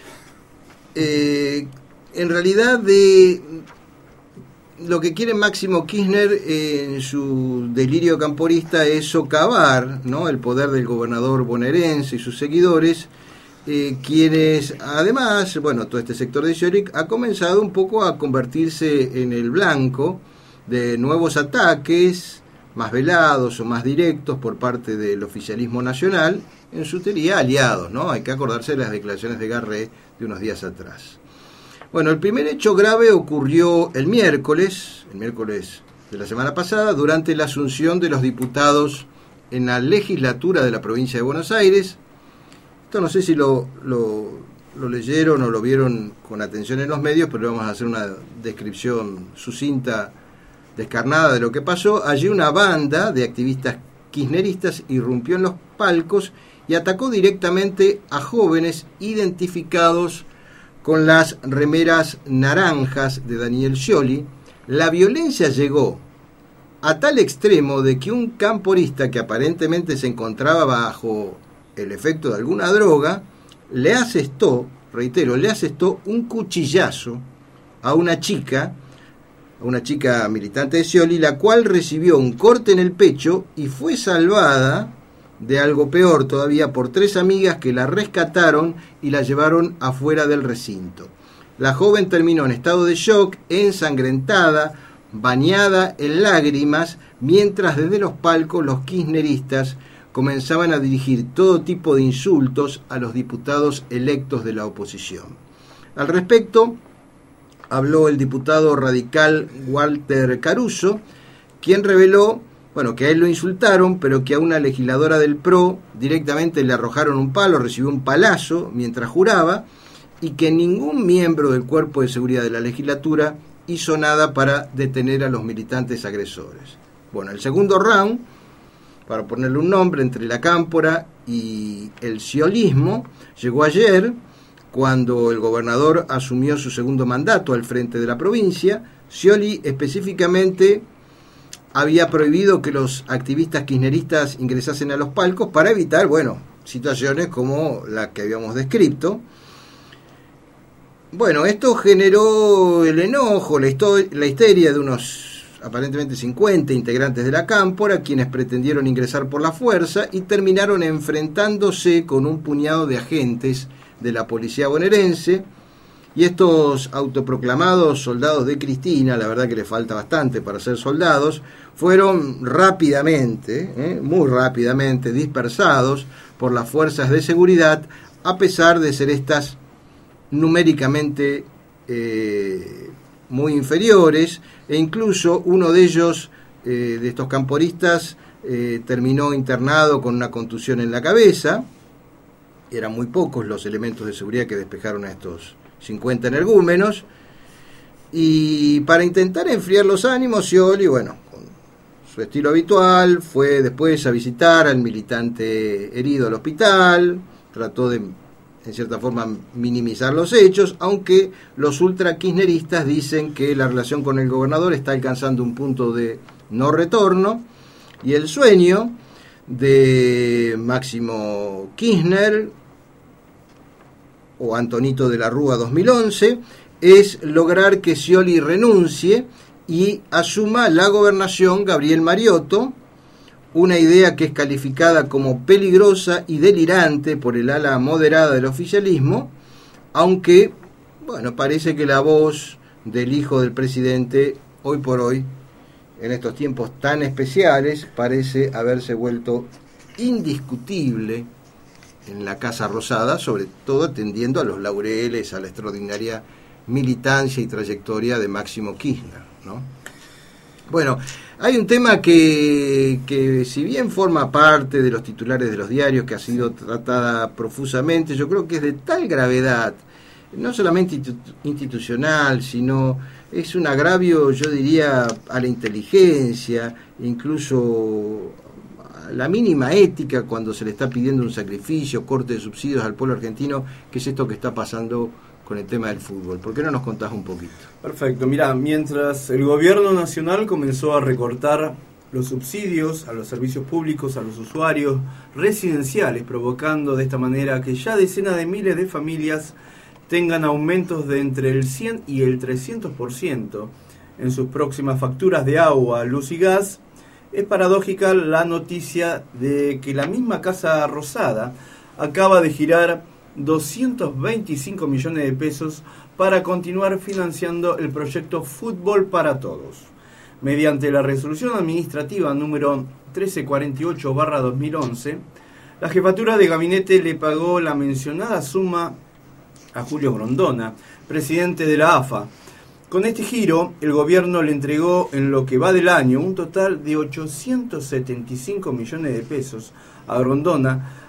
Eh, en realidad de lo que quiere Máximo Kirchner eh, en su delirio camporista es socavar, ¿no?, el poder del gobernador bonaerense y sus seguidores, eh, quienes además, bueno, todo este sector de Scioli ha comenzado un poco a convertirse en el blanco de nuevos ataques más velados o más directos por parte del oficialismo nacional, en su teoría aliados, ¿no? Hay que acordarse de las declaraciones de Garré de unos días atrás. Bueno, el primer hecho grave ocurrió el miércoles, el miércoles de la semana pasada, durante la asunción de los diputados en la legislatura de la provincia de Buenos Aires. Esto no sé si lo, lo, lo leyeron o lo vieron con atención en los medios, pero vamos a hacer una descripción sucinta, descarnada de lo que pasó. Allí una banda de activistas kirchneristas irrumpió en los palcos y atacó directamente a jóvenes identificados con las remeras naranjas de Daniel Scioli. La violencia llegó a tal extremo de que un camporista que aparentemente se encontraba bajo el efecto de alguna droga, le asestó, reitero, le asestó un cuchillazo a una chica, a una chica militante de Scioli, la cual recibió un corte en el pecho y fue salvada de algo peor todavía por tres amigas que la rescataron y la llevaron afuera del recinto. La joven terminó en estado de shock, ensangrentada, bañada en lágrimas, mientras desde los palcos los kirchneristas comenzaban a dirigir todo tipo de insultos a los diputados electos de la oposición. Al respecto, habló el diputado radical Walter Caruso, quien reveló, bueno, que a él lo insultaron, pero que a una legisladora del P R O directamente le arrojaron un palo, recibió un palazo mientras juraba, y que ningún miembro del Cuerpo de Seguridad de la legislatura hizo nada para detener a los militantes agresores. Bueno, el segundo round, para ponerle un nombre, entre la cámpora y el sciolismo, llegó ayer, cuando el gobernador asumió su segundo mandato al frente de la provincia. Scioli específicamente había prohibido que los activistas kirchneristas ingresasen a los palcos para evitar, bueno, situaciones como la que habíamos descrito. Bueno, esto generó el enojo, la, la histeria de unos aparentemente cincuenta integrantes de la cámpora, quienes pretendieron ingresar por la fuerza y terminaron enfrentándose con un puñado de agentes de la policía bonaerense. Y estos autoproclamados soldados de Cristina, la verdad que les falta bastante para ser soldados, fueron rápidamente, eh, muy rápidamente dispersados por las fuerzas de seguridad, a pesar de ser estas numéricamente eh, muy inferiores, e incluso uno de ellos, eh, de estos camporistas, eh, terminó internado con una contusión en la cabeza. Eran muy pocos los elementos de seguridad que despejaron a estos cincuenta energúmenos, y para intentar enfriar los ánimos, Scioli, bueno, con su estilo habitual, fue después a visitar al militante herido al hospital, trató de, en cierta forma, minimizar los hechos, aunque los ultra-kirchneristas dicen que la relación con el gobernador está alcanzando un punto de no retorno, y el sueño de Máximo Kirchner o Antonito de la Rúa dos mil once es lograr que Scioli renuncie y asuma la gobernación Gabriel Mariotto, una idea que es calificada como peligrosa y delirante por el ala moderada del oficialismo, aunque, bueno, parece que la voz del hijo del presidente, hoy por hoy, en estos tiempos tan especiales, parece haberse vuelto indiscutible en la Casa Rosada, sobre todo atendiendo a los laureles, a la extraordinaria militancia y trayectoria de Máximo Kirchner, ¿no? Bueno, hay un tema que, que si bien forma parte de los titulares de los diarios, que ha sido tratada profusamente, yo creo que es de tal gravedad, no solamente institucional, sino es un agravio, yo diría, a la inteligencia, incluso a la mínima ética, cuando se le está pidiendo un sacrificio, corte de subsidios al pueblo argentino, que es esto que está pasando con el tema del fútbol. ¿Por qué no nos contás un poquito? Perfecto, mirá, mientras el gobierno nacional comenzó a recortar los subsidios a los servicios públicos, a los usuarios residenciales, provocando de esta manera que ya decenas de miles de familias tengan aumentos de entre el cien y el trescientos por ciento en sus próximas facturas de agua, luz y gas, es paradójica la noticia de que la misma Casa Rosada acaba de girar doscientos veinticinco millones de pesos para continuar financiando el proyecto Fútbol para Todos. Mediante la resolución administrativa número trece cuarenta y ocho barra dos mil once, la jefatura de gabinete le pagó la mencionada suma a Julio Grondona, presidente de la A F A. Con este giro, el gobierno le entregó en lo que va del año un total de ochocientos setenta y cinco millones de pesos a Grondona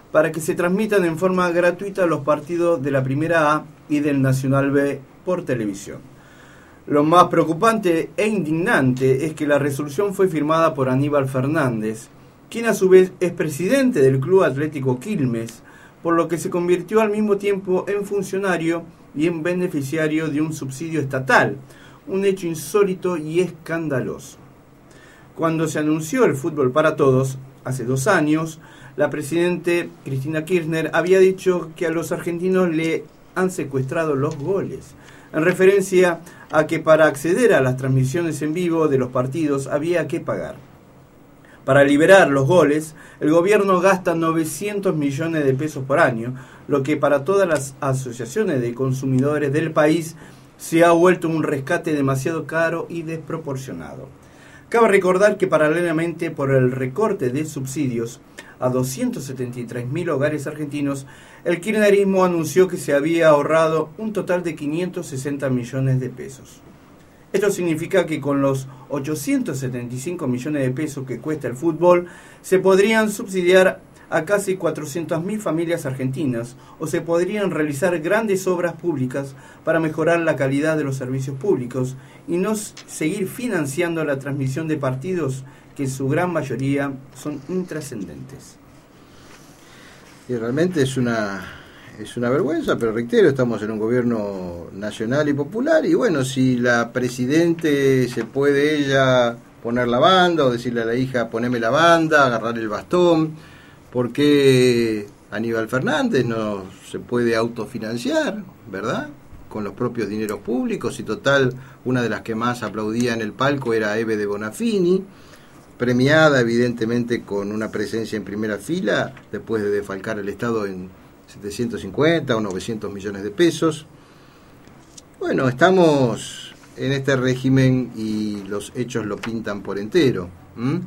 para que se transmitan en forma gratuita los partidos de la Primera A y del Nacional B por televisión. Lo más preocupante e indignante es que la resolución fue firmada por Aníbal Fernández, quien a su vez es presidente del Club Atlético Quilmes, por lo que se convirtió al mismo tiempo en funcionario y en beneficiario de un subsidio estatal, un hecho insólito y escandaloso. Cuando se anunció el fútbol para todos, hace dos años, la presidente Cristina Kirchner había dicho que a los argentinos le han secuestrado los goles, en referencia a que para acceder a las transmisiones en vivo de los partidos había que pagar. Para liberar los goles, el gobierno gasta novecientos millones de pesos por año, lo que para todas las asociaciones de consumidores del país se ha vuelto un rescate demasiado caro y desproporcionado. Cabe recordar que paralelamente por el recorte de subsidios a doscientos setenta y tres mil hogares argentinos, el kirchnerismo anunció que se había ahorrado un total de quinientos sesenta millones de pesos. Esto significa que con los ochocientos setenta y cinco millones de pesos que cuesta el fútbol, se podrían subsidiar a casi cuatrocientas mil familias argentinas, o se podrían realizar grandes obras públicas para mejorar la calidad de los servicios públicos y no seguir financiando la transmisión de partidos que en su gran mayoría son intrascendentes. Y realmente es una, es una vergüenza, pero reitero, estamos en un gobierno nacional y popular, y bueno, si la presidente se puede ella poner la banda o decirle a la hija poneme la banda, agarrar el bastón, ¿por qué Aníbal Fernández no se puede autofinanciar, verdad? Con los propios dineros públicos, y total, una de las que más aplaudía en el palco era Eve de Bonafini, premiada evidentemente con una presencia en primera fila, después de defalcar el Estado en setecientos cincuenta o novecientos millones de pesos. Bueno, estamos en este régimen y los hechos lo pintan por entero. ¿Mm?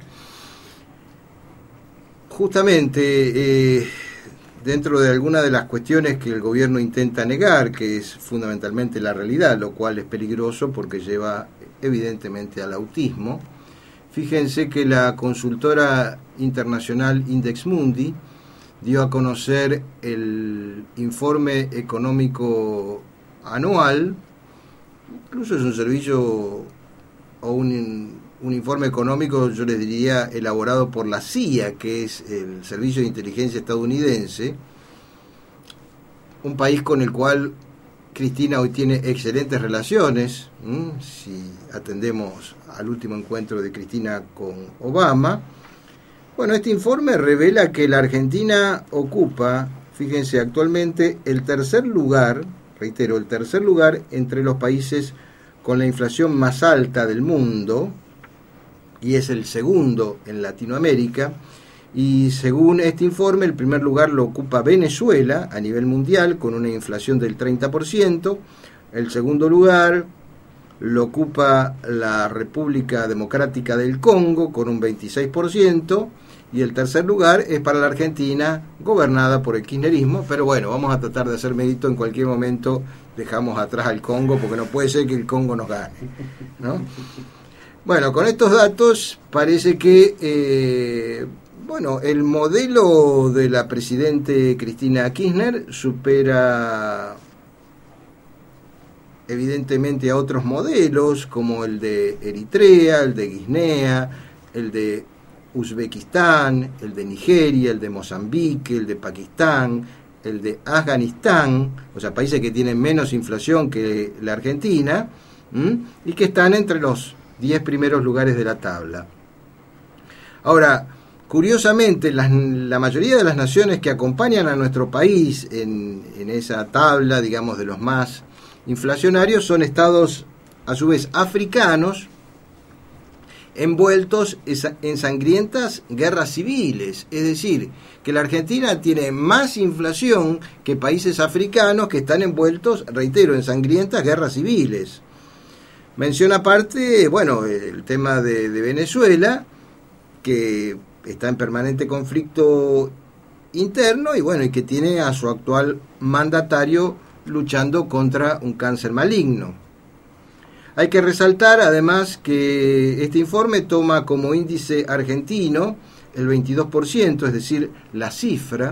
Justamente, eh, dentro de algunas de las cuestiones que el gobierno intenta negar, que es fundamentalmente la realidad, lo cual es peligroso porque lleva evidentemente al autismo. Fíjense que la consultora internacional Index Mundi dio a conocer el informe económico anual, incluso es un servicio o un, un informe económico, yo les diría, elaborado por la C I A, que es el Servicio de Inteligencia estadounidense, un país con el cual Cristina hoy tiene excelentes relaciones, ¿m? si atendemos al último encuentro de Cristina con Obama. Bueno, este informe revela que la Argentina ocupa, fíjense, actualmente el tercer lugar, reitero, el tercer lugar entre los países con la inflación más alta del mundo, y es el segundo en Latinoamérica. Y según este informe, el primer lugar lo ocupa Venezuela a nivel mundial con una inflación del treinta por ciento. El segundo lugar lo ocupa la República Democrática del Congo con un veintiséis por ciento. Y el tercer lugar es para la Argentina, gobernada por el kirchnerismo. Pero bueno, vamos a tratar de hacer mérito. En cualquier momento dejamos atrás al Congo, porque no puede ser que el Congo nos gane, ¿no? Bueno, con estos datos parece que... Eh, Bueno, el modelo de la presidente Cristina Kirchner supera evidentemente a otros modelos como el de Eritrea, el de Guinea, el de Uzbekistán, el de Nigeria, el de Mozambique, el de Pakistán, el de Afganistán, o sea, países que tienen menos inflación que la Argentina, ¿m? y que están entre los diez primeros lugares de la tabla. Ahora, curiosamente, la, la mayoría de las naciones que acompañan a nuestro país en, en esa tabla, digamos, de los más inflacionarios, son estados, a su vez, africanos, envueltos en sangrientas guerras civiles. Es decir, que la Argentina tiene más inflación que países africanos que están envueltos, reitero, en sangrientas guerras civiles. Menciona aparte, bueno, el tema de, de Venezuela, que está en permanente conflicto interno y bueno, y que tiene a su actual mandatario luchando contra un cáncer maligno. Hay que resaltar además que este informe toma como índice argentino el veintidós por ciento, es decir, la cifra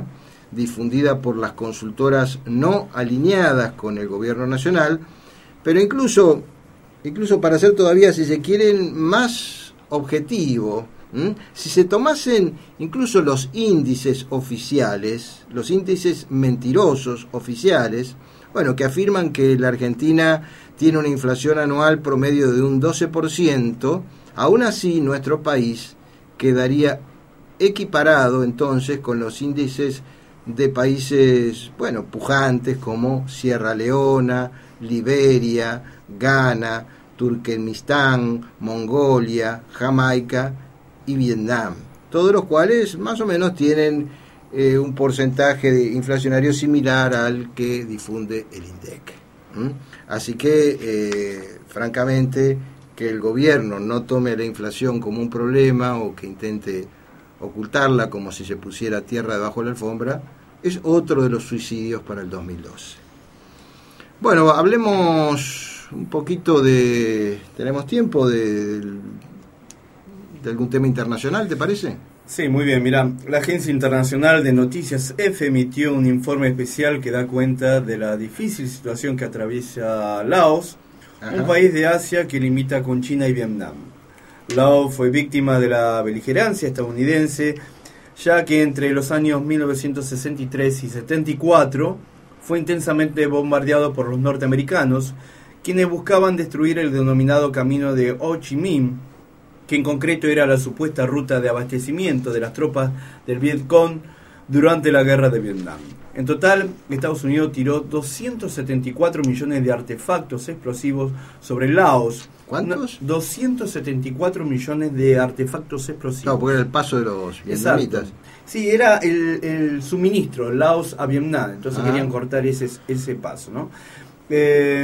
difundida por las consultoras no alineadas con el gobierno nacional, pero incluso, incluso para ser todavía, si se quieren, más objetivo, ¿m? si se tomasen incluso los índices oficiales, los índices mentirosos oficiales, bueno, que afirman que la Argentina tiene una inflación anual promedio de un doce por ciento, aún así nuestro país quedaría equiparado entonces con los índices de países, bueno, pujantes como Sierra Leona, Liberia, Ghana, Turkmenistán, Mongolia, Jamaica y Vietnam, todos los cuales más o menos tienen eh, un porcentaje de inflacionario similar al que difunde el INDEC. ¿Mm? Así que, eh, francamente, que el gobierno no tome la inflación como un problema o que intente ocultarla como si se pusiera tierra debajo de la alfombra, es otro de los suicidios para el dos mil doce. Bueno, hablemos un poquito de... ¿Tenemos tiempo de, de algún tema internacional, te parece? Sí, muy bien. Mira, la Agencia Internacional de Noticias EFE emitió un informe especial que da cuenta de la difícil situación que atraviesa Laos, Ajá. un país de Asia que limita con China y Vietnam. Laos fue víctima de la beligerancia estadounidense, ya que entre los años mil novecientos sesenta y tres y setenta y cuatro fue intensamente bombardeado por los norteamericanos, quienes buscaban destruir el denominado camino de Ho Chi Minh, que en concreto era la supuesta ruta de abastecimiento de las tropas del Vietcong durante la guerra de Vietnam. En total, Estados Unidos tiró doscientos setenta y cuatro millones de artefactos explosivos sobre Laos. ¿Cuántos? doscientos setenta y cuatro millones de artefactos explosivos. Claro, porque era el paso de los vietnamitas. Exacto. Sí, era el, el suministro, Laos a Vietnam, entonces Ajá. querían cortar ese, ese paso, ¿no? Eh,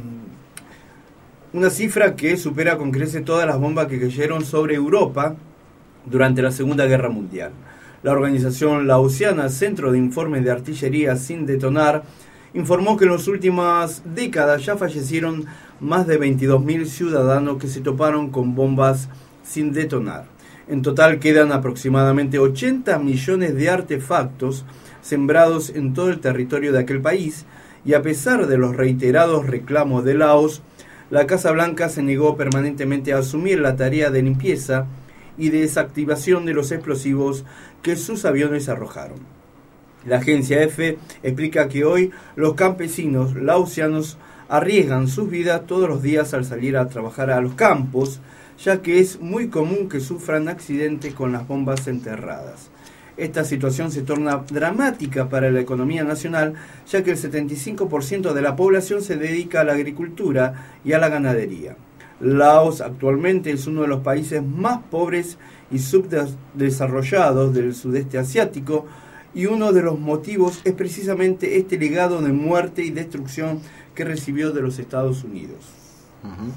una cifra que supera con creces todas las bombas que cayeron sobre Europa durante la Segunda Guerra Mundial. La organización laosiana Centro de Informes de Artillería Sin Detonar informó que en las últimas décadas ya fallecieron más de veintidós mil ciudadanos que se toparon con bombas sin detonar. En total quedan aproximadamente ochenta millones de artefactos sembrados en todo el territorio de aquel país, y a pesar de los reiterados reclamos de Laos, la Casa Blanca se negó permanentemente a asumir la tarea de limpieza y de desactivación de los explosivos que sus aviones arrojaron. La agencia EFE explica que hoy los campesinos laosianos arriesgan sus vidas todos los días al salir a trabajar a los campos, ya que es muy común que sufran accidentes con las bombas enterradas. Esta situación se torna dramática para la economía nacional, ya que el setenta y cinco por ciento de la población se dedica a la agricultura y a la ganadería. Laos actualmente es uno de los países más pobres y subdesarrollados del sudeste asiático, y uno de los motivos es precisamente este legado de muerte y destrucción que recibió de los Estados Unidos. Uh-huh.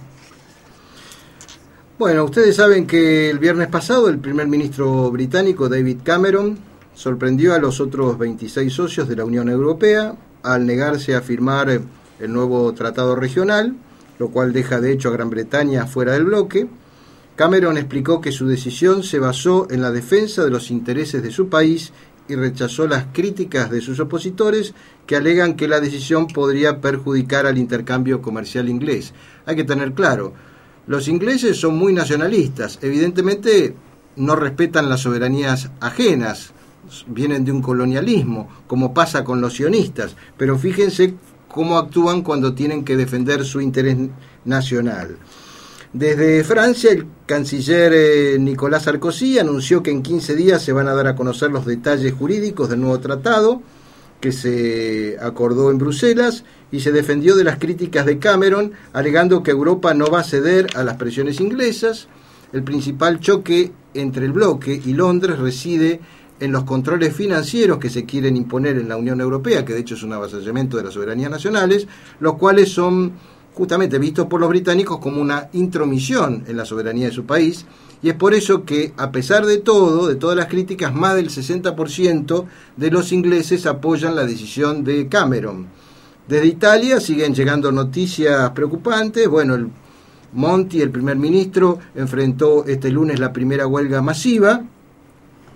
Bueno, ustedes saben que el viernes pasado el primer ministro británico David Cameron sorprendió a los otros veintiséis socios de la Unión Europea al negarse a firmar el nuevo tratado regional, lo cual deja de hecho a Gran Bretaña fuera del bloque. Cameron explicó que su decisión se basó en la defensa de los intereses de su país y rechazó las críticas de sus opositores que alegan que la decisión podría perjudicar al intercambio comercial inglés. Hay que tener claro, los ingleses son muy nacionalistas, evidentemente no respetan las soberanías ajenas, vienen de un colonialismo, como pasa con los sionistas, pero fíjense cómo actúan cuando tienen que defender su interés nacional. Desde Francia, el canciller eh, Nicolas Sarkozy anunció que en quince días se van a dar a conocer los detalles jurídicos del nuevo tratado que se acordó en Bruselas, y se defendió de las críticas de Cameron, alegando que Europa no va a ceder a las presiones inglesas. El principal choque entre el bloque y Londres reside en los controles financieros que se quieren imponer en la Unión Europea, que de hecho es un avasallamiento de las soberanías nacionales, los cuales son justamente vistos por los británicos como una intromisión en la soberanía de su país, y es por eso que, a pesar de todo, de todas las críticas, más del sesenta por ciento de los ingleses apoyan la decisión de Cameron. Desde Italia siguen llegando noticias preocupantes. Bueno, el Monti, el primer ministro, enfrentó este lunes la primera huelga masiva.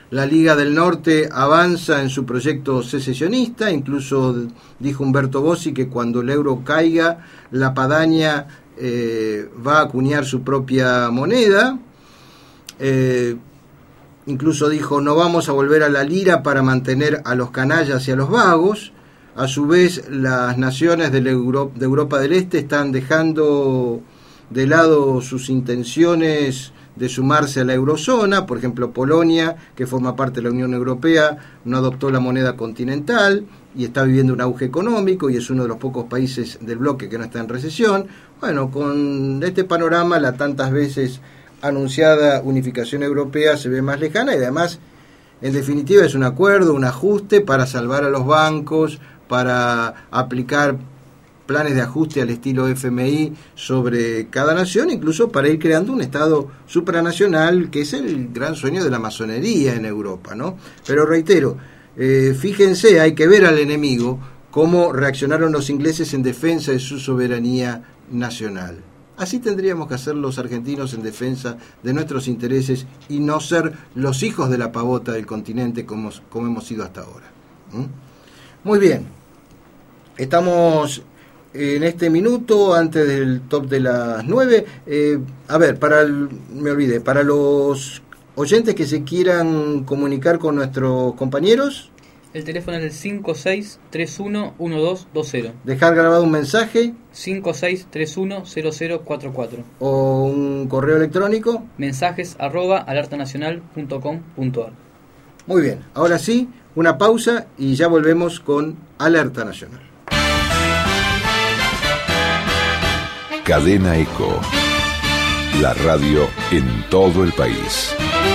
La Liga del Norte avanza en su proyecto secesionista, incluso dijo Humberto Bossi que cuando el euro caiga, la Padaña eh, va a acuñar su propia moneda. Eh, incluso dijo, no vamos a volver a la lira para mantener a los canallas y a los vagos. A su vez, las naciones de Europa, de Europa del Este están dejando de lado sus intenciones de sumarse a la eurozona. Por ejemplo, Polonia, que forma parte de la Unión Europea, no adoptó la moneda continental y está viviendo un auge económico y es uno de los pocos países del bloque que no está en recesión. Bueno, con este panorama, la tantas veces anunciada unificación europea se ve más lejana y además, en definitiva, es un acuerdo, un ajuste para salvar a los bancos, para aplicar planes de ajuste al estilo F M I sobre cada nación, incluso para ir creando un Estado supranacional, que es el gran sueño de la masonería en Europa, ¿no? Pero reitero, eh, fíjense, hay que ver al enemigo cómo reaccionaron los ingleses en defensa de su soberanía nacional. Así tendríamos que hacer los argentinos en defensa de nuestros intereses y no ser los hijos de la pavota del continente como, como hemos sido hasta ahora. ¿Mm? Muy bien, estamos en este minuto, antes del top de las nueve, eh, a ver, para el, me olvidé, para los oyentes que se quieran comunicar con nuestros compañeros. El teléfono es el cinco seis tres uno uno dos dos cero. Dejar grabado un mensaje. cinco seis tres uno cero cero cuatro cuatro. O un correo electrónico. Mensajes arroba alertanacional punto com punto ar. Muy bien, ahora sí, una pausa y ya volvemos con Alerta Nacional. Cadena Eco, la radio en todo el país.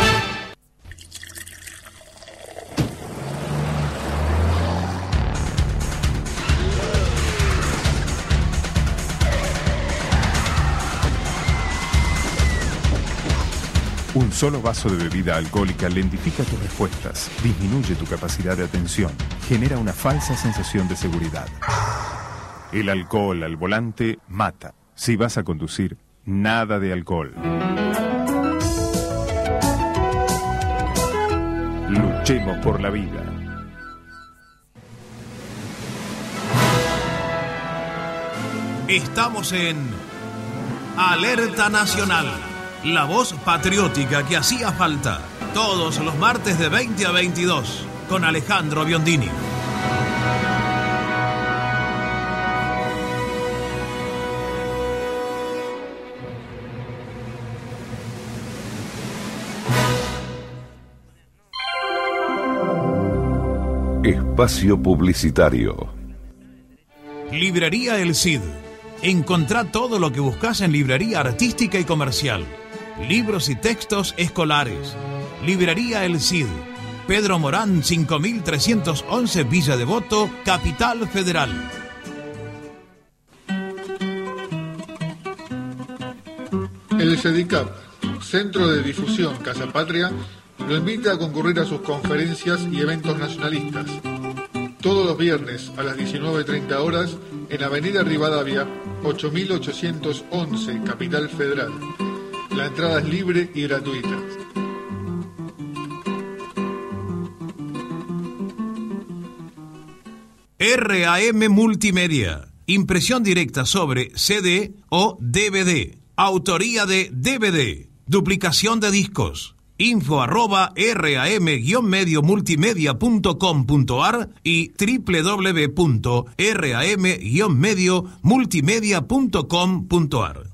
Un solo vaso de bebida alcohólica lentifica tus respuestas, disminuye tu capacidad de atención, genera una falsa sensación de seguridad. El alcohol al volante mata. Si vas a conducir, nada de alcohol. Luchemos por la vida. Estamos en Alerta Nacional, la voz patriótica que hacía falta. Todos los martes de veinte a veintidós, con Alejandro Biondini. Espacio publicitario. Librería El Cid. Encontrá todo lo que buscas en librería artística y comercial. Libros y textos escolares. Librería El Cid. Pedro Morán, cinco mil trescientos once, Villa Devoto, Capital Federal. El CEDICAP, Centro de Difusión Casa Patria, lo invita a concurrir a sus conferencias y eventos nacionalistas. Todos los viernes a las diecinueve treinta horas en Avenida Rivadavia, ocho mil ochocientos once, Capital Federal. La entrada es libre y gratuita. R A M Multimedia. Impresión directa sobre C D o D V D. Autoría de D V D. Duplicación de discos. Info arroba ram guion medio multimedia punto com punto ar y doble u doble u doble u punto ram guion medio multimedia punto com punto ar.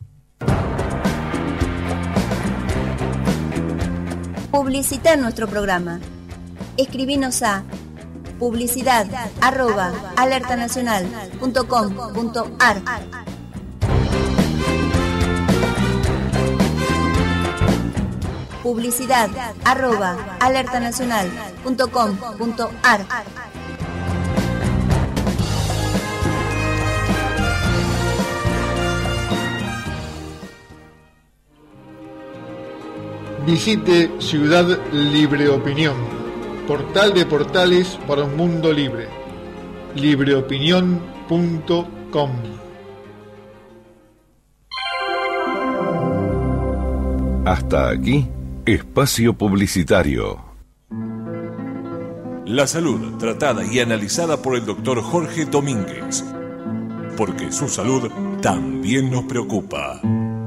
Publicitar nuestro programa. Escribinos a publicidad arroba alertanacional punto com punto ar. Publicidad arroba alertanacional punto com punto ar. Visite Ciudad Libre Opinión, portal de portales para un mundo libre. libreopinión punto com. Hasta aquí, espacio publicitario. La salud tratada y analizada por el doctor Jorge Domínguez, porque su salud también nos preocupa.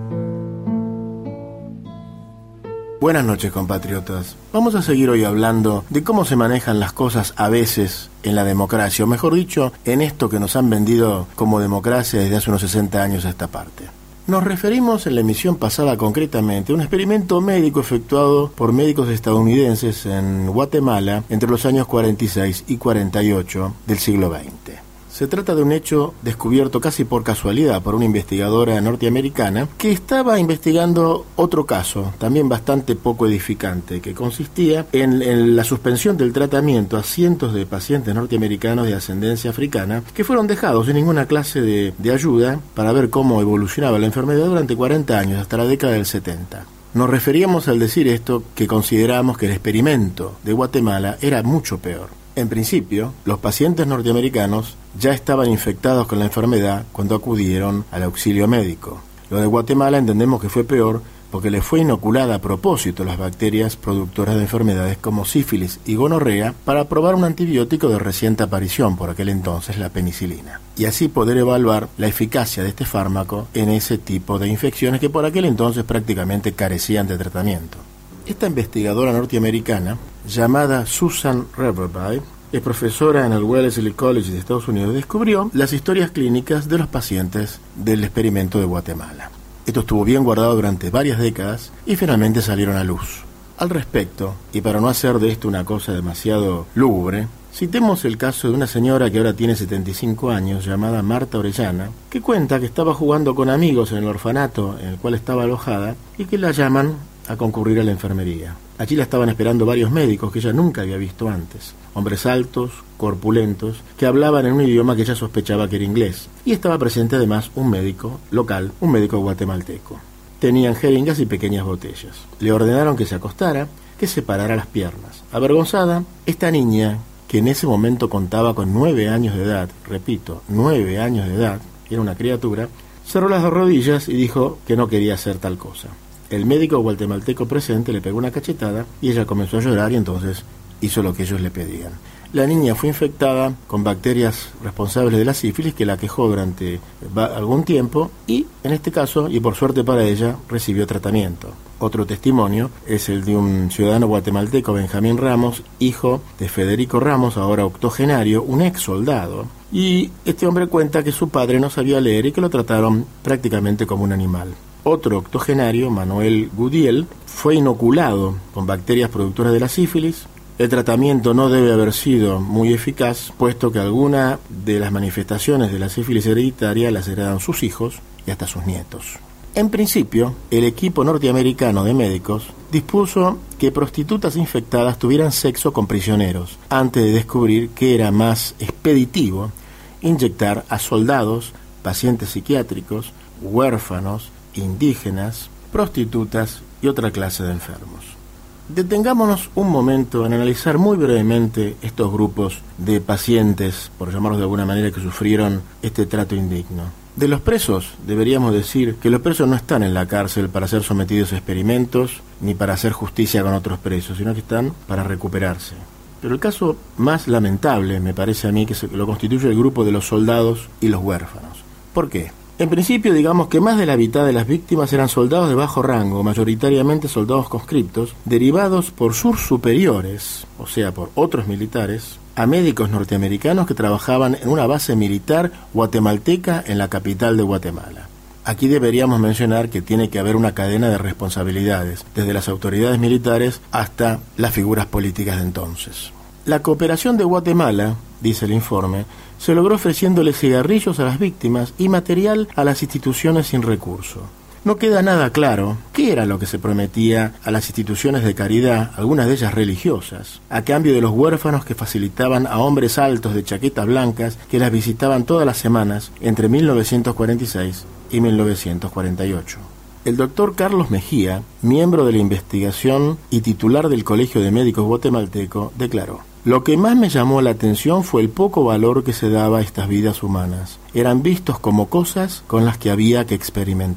Buenas noches, compatriotas. Vamos a seguir hoy hablando de cómo se manejan las cosas a veces en la democracia, o mejor dicho, en esto que nos han vendido como democracia desde hace unos sesenta años a esta parte. Nos referimos en la emisión pasada concretamente a un experimento médico efectuado por médicos estadounidenses en Guatemala entre los años cuarenta y seis y cuarenta y ocho del siglo veinte. Se trata de un hecho descubierto casi por casualidad por una investigadora norteamericana que estaba investigando otro caso, también bastante poco edificante, que consistía en, en la suspensión del tratamiento a cientos de pacientes norteamericanos de ascendencia africana que fueron dejados sin ninguna clase de, de ayuda para ver cómo evolucionaba la enfermedad durante cuarenta años, hasta la década del setenta. Nos referíamos al decir esto que consideramos que el experimento de Guatemala era mucho peor. En principio, los pacientes norteamericanos ya estaban infectados con la enfermedad cuando acudieron al auxilio médico. Lo de Guatemala entendemos que fue peor porque le fue inoculada a propósito las bacterias productoras de enfermedades como sífilis y gonorrea para probar un antibiótico de reciente aparición, por aquel entonces la penicilina, y así poder evaluar la eficacia de este fármaco en ese tipo de infecciones que por aquel entonces prácticamente carecían de tratamiento. Esta investigadora norteamericana, llamada Susan Reverby, es profesora en el Wellesley College de Estados Unidos, descubrió las historias clínicas de los pacientes del experimento de Guatemala. Esto estuvo bien guardado durante varias décadas y finalmente salieron a luz. Al respecto, y para no hacer de esto una cosa demasiado lúgubre, citemos el caso de una señora que ahora tiene setenta y cinco años, llamada Marta Orellana, que cuenta que estaba jugando con amigos en el orfanato en el cual estaba alojada y que la llaman a concurrir a la enfermería. Allí la estaban esperando varios médicos que ella nunca había visto antes, hombres altos, corpulentos, que hablaban en un idioma que ella sospechaba que era inglés, y estaba presente además un médico local, un médico guatemalteco. Tenían jeringas y pequeñas botellas. Le ordenaron que se acostara, que separara las piernas. Avergonzada, esta niña, que en ese momento contaba con nueve años de edad, repito, nueve años de edad, era una criatura, cerró las dos rodillas y dijo que no quería hacer tal cosa. El médico guatemalteco presente le pegó una cachetada y ella comenzó a llorar y entonces hizo lo que ellos le pedían. La niña fue infectada con bacterias responsables de la sífilis que la aquejó durante algún tiempo y, en este caso, y por suerte para ella, recibió tratamiento. Otro testimonio es el de un ciudadano guatemalteco, Benjamín Ramos, hijo de Federico Ramos, ahora octogenario, un ex soldado. Y este hombre cuenta que su padre no sabía leer y que lo trataron prácticamente como un animal. Otro octogenario, Manuel Gudiel, fue inoculado con bacterias productoras de la sífilis. El tratamiento no debe haber sido muy eficaz, puesto que alguna de las manifestaciones de la sífilis hereditaria las heredan sus hijos y hasta sus nietos. En principio, el equipo norteamericano de médicos dispuso que prostitutas infectadas tuvieran sexo con prisioneros, antes de descubrir que era más expeditivo inyectar a soldados, pacientes psiquiátricos, huérfanos, indígenas, prostitutas y otra clase de enfermos. Detengámonos un momento en analizar muy brevemente estos grupos de pacientes, por llamarlos de alguna manera, que sufrieron este trato indigno. De los presos, deberíamos decir que los presos no están en la cárcel para ser sometidos a experimentos ni para hacer justicia con otros presos, sino que están para recuperarse. Pero el caso más lamentable, me parece a mí, que se, lo constituye el grupo de los soldados y los huérfanos. ¿Por qué? En principio, digamos que más de la mitad de las víctimas eran soldados de bajo rango, mayoritariamente soldados conscriptos, derivados por sus superiores, o sea, por otros militares, a médicos norteamericanos que trabajaban en una base militar guatemalteca en la capital de Guatemala. Aquí deberíamos mencionar que tiene que haber una cadena de responsabilidades, desde las autoridades militares hasta las figuras políticas de entonces. La cooperación de Guatemala, dice el informe, se logró ofreciéndole cigarrillos a las víctimas y material a las instituciones sin recurso. No queda nada claro qué era lo que se prometía a las instituciones de caridad, algunas de ellas religiosas, a cambio de los huérfanos que facilitaban a hombres altos de chaquetas blancas que las visitaban todas las semanas entre mil novecientos cuarenta y seis y mil novecientos cuarenta y ocho. El doctor Carlos Mejía, miembro de la investigación y titular del Colegio de Médicos guatemalteco, declaró: lo que más me llamó la atención fue el poco valor que se daba a estas vidas humanas. Eran vistos como cosas con las que había que experimentar.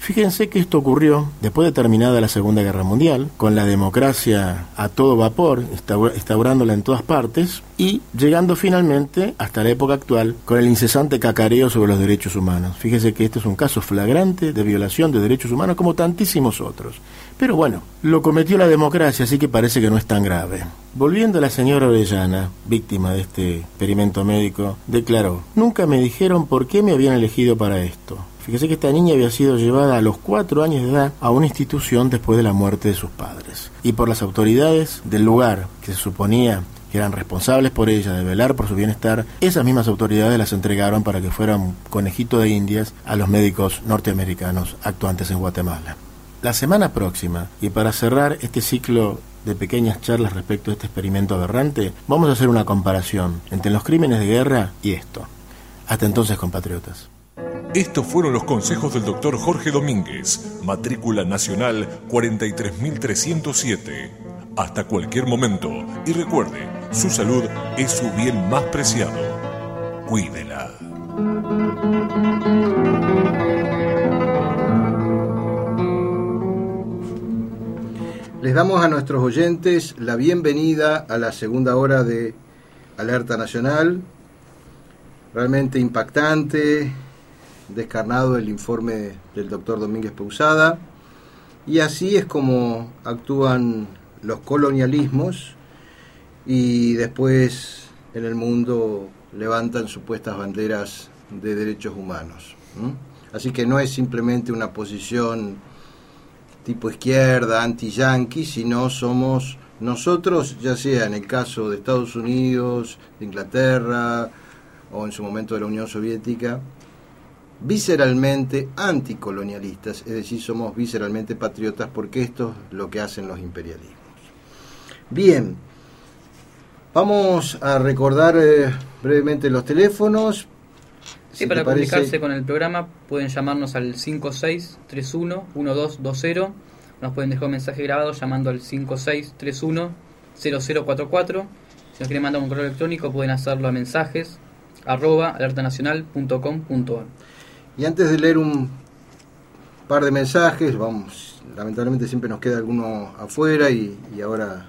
Fíjense que esto ocurrió después de terminada la Segunda Guerra Mundial, con la democracia a todo vapor, instaurándola en todas partes, y llegando finalmente hasta la época actual con el incesante cacareo sobre los derechos humanos. Fíjense que este es un caso flagrante de violación de derechos humanos como tantísimos otros. Pero bueno, lo cometió la democracia, así que parece que no es tan grave. Volviendo a la señora Orellana, víctima de este experimento médico, declaró: nunca me dijeron por qué me habían elegido para esto. Fíjese que esta niña había sido llevada a los cuatro años de edad a una institución después de la muerte de sus padres. Y por las autoridades del lugar, que se suponía que eran responsables por ella de velar por su bienestar, esas mismas autoridades las entregaron para que fuera un conejito de indias a los médicos norteamericanos actuantes en Guatemala. La semana próxima, y para cerrar este ciclo de pequeñas charlas respecto a este experimento aberrante, vamos a hacer una comparación entre los crímenes de guerra y esto. Hasta entonces, compatriotas. Estos fueron los consejos del doctor Jorge Domínguez, matrícula nacional cuarenta y tres mil trescientos siete. Hasta cualquier momento, y recuerde, su salud es su bien más preciado. Cuídela. Les damos a nuestros oyentes la bienvenida a la segunda hora de Alerta Nacional. Realmente impactante, descarnado el informe del doctor Domínguez Pousada, y así es como actúan los colonialismos y después en el mundo levantan supuestas banderas de derechos humanos. ¿Mm? Así que no es simplemente una posición tipo izquierda, anti-yanqui, sino somos nosotros, ya sea en el caso de Estados Unidos, de Inglaterra o en su momento de la Unión Soviética, visceralmente anticolonialistas, es decir, somos visceralmente patriotas, porque esto es lo que hacen los imperialismos. Bien, vamos a recordar eh, brevemente los teléfonos. Sí, si para parece... comunicarse con el programa pueden llamarnos al cinco seis tres uno uno dos dos cero, nos pueden dejar un mensaje grabado llamando al cinco seis tres uno cero cero cuatro cuatro. Si nos quieren mandar un correo electrónico pueden hacerlo a mensajes arroba alertanacional punto com punto ar. Y antes de leer un par de mensajes, vamos, lamentablemente siempre nos queda alguno afuera y, y ahora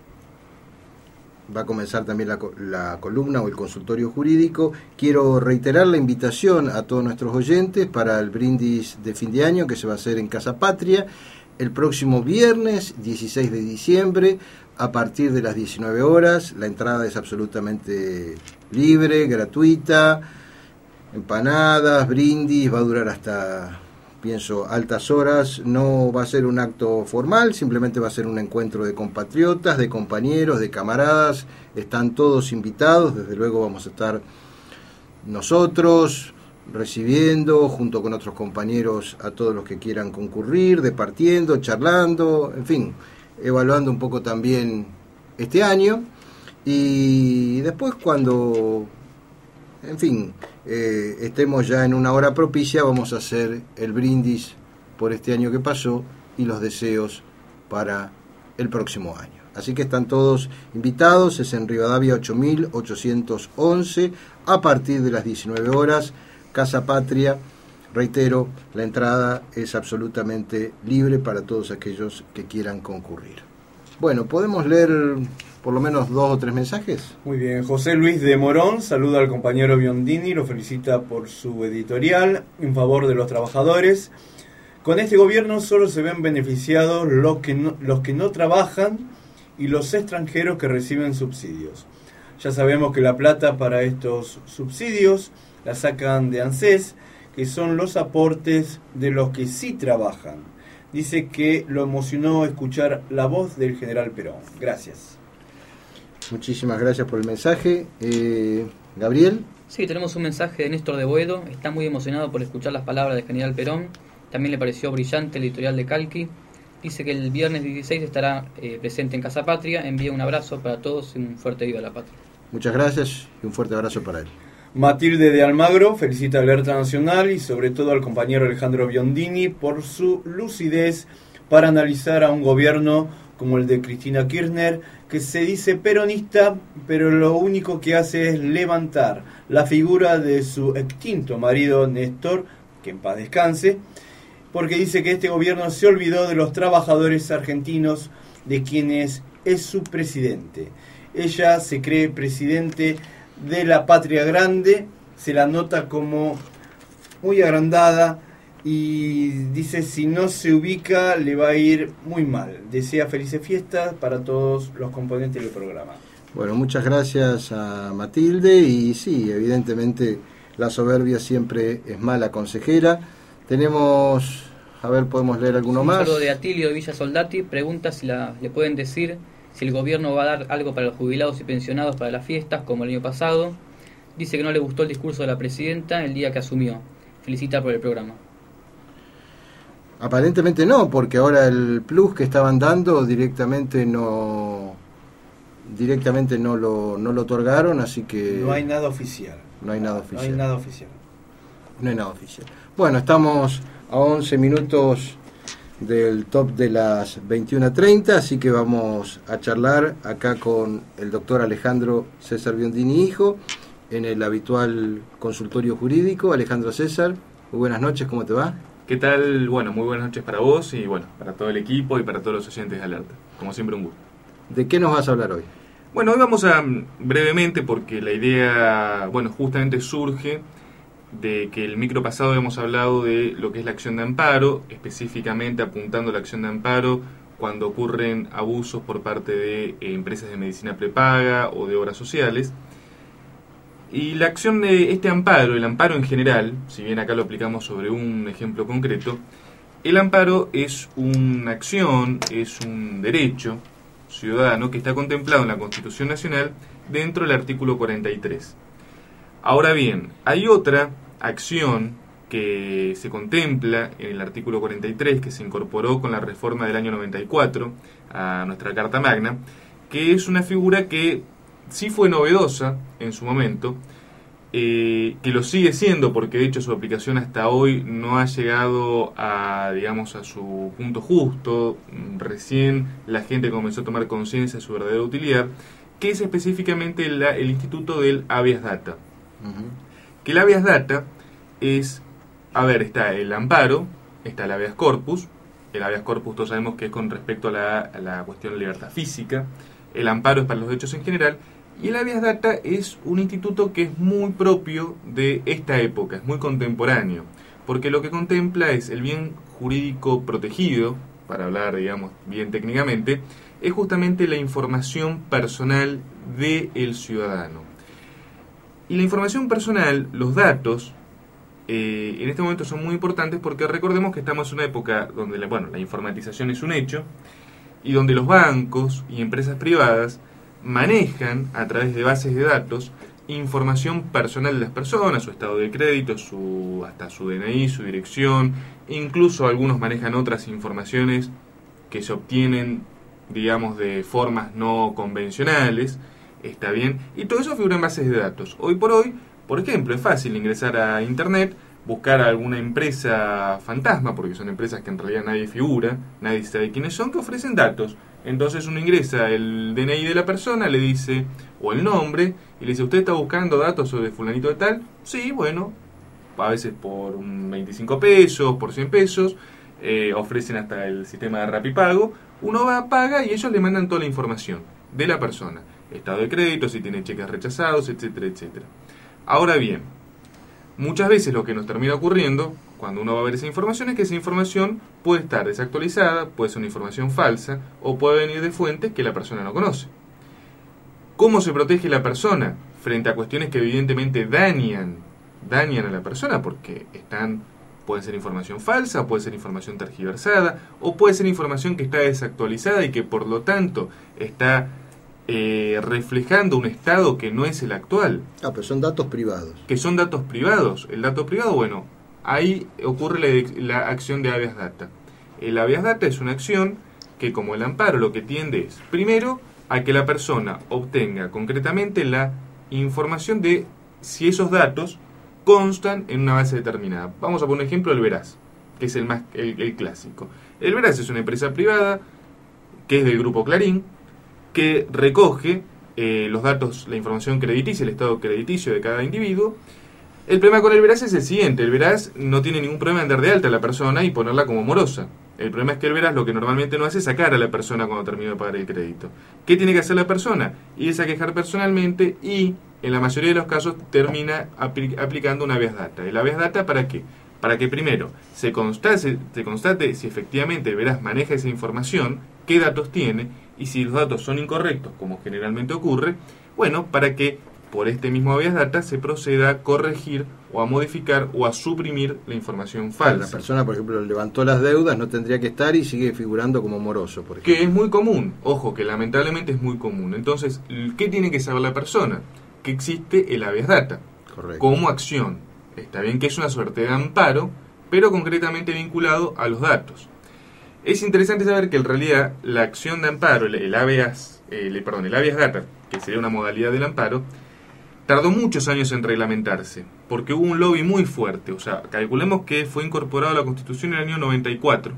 va a comenzar también la, la columna o el consultorio jurídico. Quiero reiterar la invitación a todos nuestros oyentes para el brindis de fin de año que se va a hacer en Casa Patria el próximo viernes dieciséis de diciembre a partir de las diecinueve horas. La entrada es absolutamente libre, gratuita. Empanadas, brindis, va a durar hasta, pienso, altas horas. No va a ser un acto formal, simplemente va a ser un encuentro de compatriotas, de compañeros, de camaradas. Están todos invitados, desde luego vamos a estar nosotros recibiendo, junto con otros compañeros, a todos los que quieran concurrir, departiendo, charlando, en fin, evaluando un poco también este año. Y después, cuando, en fin, eh, estemos ya en una hora propicia, vamos a hacer el brindis por este año que pasó y los deseos para el próximo año. Así que están todos invitados. Es en Rivadavia ocho mil ochocientos once a partir de las diecinueve horas, Casa Patria. Reitero, la entrada es absolutamente libre para todos aquellos que quieran concurrir. Bueno, ¿podemos leer por lo menos dos o tres mensajes? Muy bien, José Luis de Morón saluda al compañero Biondini, lo felicita por su editorial en favor de los trabajadores. Con este gobierno solo se ven beneficiados los que no, los que no trabajan y los extranjeros que reciben subsidios. Ya sabemos que la plata para estos subsidios la sacan de ANSES, que son los aportes de los que sí trabajan. Dice que lo emocionó escuchar la voz del general Perón. Gracias. Muchísimas gracias por el mensaje. Eh, Gabriel. Sí, tenemos un mensaje de Néstor de Boedo. Está muy emocionado por escuchar las palabras del general Perón. También le pareció brillante el editorial de Calqui. Dice que el viernes dieciséis estará eh, presente en Casa Patria. Envía un abrazo para todos y un fuerte viva la patria. Muchas gracias y un fuerte abrazo para él. Matilde de Almagro felicita a Alerta Nacional y sobre todo al compañero Alejandro Biondini por su lucidez para analizar a un gobierno como el de Cristina Kirchner, que se dice peronista, pero lo único que hace es levantar la figura de su extinto marido Néstor, que en paz descanse, porque dice que este gobierno se olvidó de los trabajadores argentinos, de quienes es su presidente. Ella se cree presidente de la patria grande, se la nota como muy agrandada y dice si no se ubica le va a ir muy mal. Desea felices fiestas para todos los componentes del programa. Bueno, muchas gracias a Matilde y sí, evidentemente la soberbia siempre es mala consejera. Tenemos, a ver, podemos leer alguno Un más. saludo de Atilio de Villa Soldati, pregunta si la, le pueden decir si el gobierno va a dar algo para los jubilados y pensionados para las fiestas como el año pasado. Dice que no le gustó el discurso de la presidenta el día que asumió. Felicita por el programa. Aparentemente no, porque ahora el plus que estaban dando directamente no directamente no lo no lo otorgaron, así que no hay nada oficial. No hay nada oficial. No hay nada oficial. No hay nada oficial. Bueno, estamos a once minutos del top de las veintiuna treinta, así que vamos a charlar acá con el doctor Alejandro César Biondini hijo en el habitual consultorio jurídico. Alejandro César, muy buenas noches, ¿cómo te va? ¿Qué tal? Bueno, muy buenas noches para vos y bueno, para todo el equipo y para todos los oyentes de Alerta. Como siempre, un gusto. ¿De qué nos vas a hablar hoy? Bueno, hoy vamos a, brevemente, porque la idea, bueno, justamente surge de que el micro pasado hemos hablado de lo que es la acción de amparo, específicamente apuntando a la acción de amparo cuando ocurren abusos por parte de eh, empresas de medicina prepaga o de obras sociales. Y la acción de este amparo, el amparo en general, si bien acá lo aplicamos sobre un ejemplo concreto, el amparo es una acción, es un derecho ciudadano que está contemplado en la Constitución Nacional dentro del artículo cuarenta y tres. Ahora bien, hay otra acción que se contempla en el artículo cuarenta y tres, que se incorporó con la reforma del año noventa y cuatro a nuestra Carta Magna, que es una figura que sí fue novedosa en su momento, eh, que lo sigue siendo porque de hecho su aplicación hasta hoy no ha llegado a, digamos, a su punto justo. Recién la gente comenzó a tomar conciencia de su verdadera utilidad, que es específicamente la, el instituto del habeas data. Uh-huh. Que el habeas data es, a ver, está el amparo, está el habeas corpus. El habeas corpus todos sabemos que es con respecto a la, a la cuestión de libertad física. El amparo es para los derechos en general. Y el habeas data es un instituto que es muy propio de esta época, es muy contemporáneo, porque lo que contempla es el bien jurídico protegido, para hablar, digamos, bien técnicamente, es justamente la información personal del ciudadano. Y la información personal, los datos, eh, en este momento son muy importantes porque recordemos que estamos en una época donde la, bueno, la informatización es un hecho, y donde los bancos y empresas privadas manejan a través de bases de datos información personal de las personas, su estado de crédito, su hasta su D N I, su dirección, incluso algunos manejan otras informaciones que se obtienen, digamos, de formas no convencionales, está bien, y todo eso figura en bases de datos. Hoy por hoy, por ejemplo, es fácil ingresar a internet, buscar a alguna empresa fantasma, porque son empresas que en realidad nadie figura, nadie sabe quiénes son, que ofrecen datos. Entonces uno ingresa el D N I de la persona, le dice, o el nombre, y le dice, ¿usted está buscando datos sobre fulanito de tal? Sí, bueno, a veces por veinticinco pesos, por cien pesos, eh, ofrecen hasta el sistema de Rapipago, uno va, paga y ellos le mandan toda la información de la persona, estado de crédito, si tiene cheques rechazados, etcétera, etcétera. Ahora bien, muchas veces lo que nos termina ocurriendo cuando uno va a ver esa información es que esa información puede estar desactualizada, puede ser una información falsa o puede venir de fuentes que la persona no conoce. ¿Cómo se protege la persona frente a cuestiones que evidentemente dañan, dañan a la persona? Porque están, puede ser información falsa, puede ser información tergiversada o puede ser información que está desactualizada y que por lo tanto está Eh, reflejando un estado que no es el actual. Ah, pero son datos privados. Que son datos privados. El dato privado, bueno, ahí ocurre la, la acción de habeas data. El habeas data es una acción que, como el amparo, lo que tiende es, primero, a que la persona obtenga concretamente la información de si esos datos constan en una base determinada. Vamos a poner un ejemplo, el Veraz, que es el, más, el, el clásico. El Veraz es una empresa privada que es del grupo Clarín, que recoge eh, los datos, la información crediticia, el estado crediticio de cada individuo, El problema con el Veraz es el siguiente: el Veraz no tiene ningún problema en dar de alta a la persona y ponerla como morosa. El problema es que el Veraz lo que normalmente no hace es sacar a la persona cuando termina de pagar el crédito. ¿Qué tiene que hacer la persona? Irse a quejar personalmente y, en la mayoría de los casos, termina apl- aplicando un habeas data. ¿El habeas data para qué? Para que primero se constate, se constate si efectivamente el Veraz maneja esa información, qué datos tiene, y si los datos son incorrectos, como generalmente ocurre, bueno, para que por este mismo habeas data se proceda a corregir o a modificar o a suprimir la información falsa. La persona, por ejemplo, levantó las deudas, no tendría que estar y sigue figurando como moroso, por ejemplo. Que es muy común, ojo, que lamentablemente es muy común. Entonces, ¿qué tiene que saber la persona? Que existe el habeas data. Correcto. Como acción. Está bien que es una suerte de amparo, pero concretamente vinculado a los datos. Es interesante saber que en realidad la acción de amparo, el, el habeas, el, perdón, el habeas data, que sería una modalidad del amparo, tardó muchos años en reglamentarse, porque hubo un lobby muy fuerte. O sea, calculemos que fue incorporado a la Constitución en el año noventa y cuatro,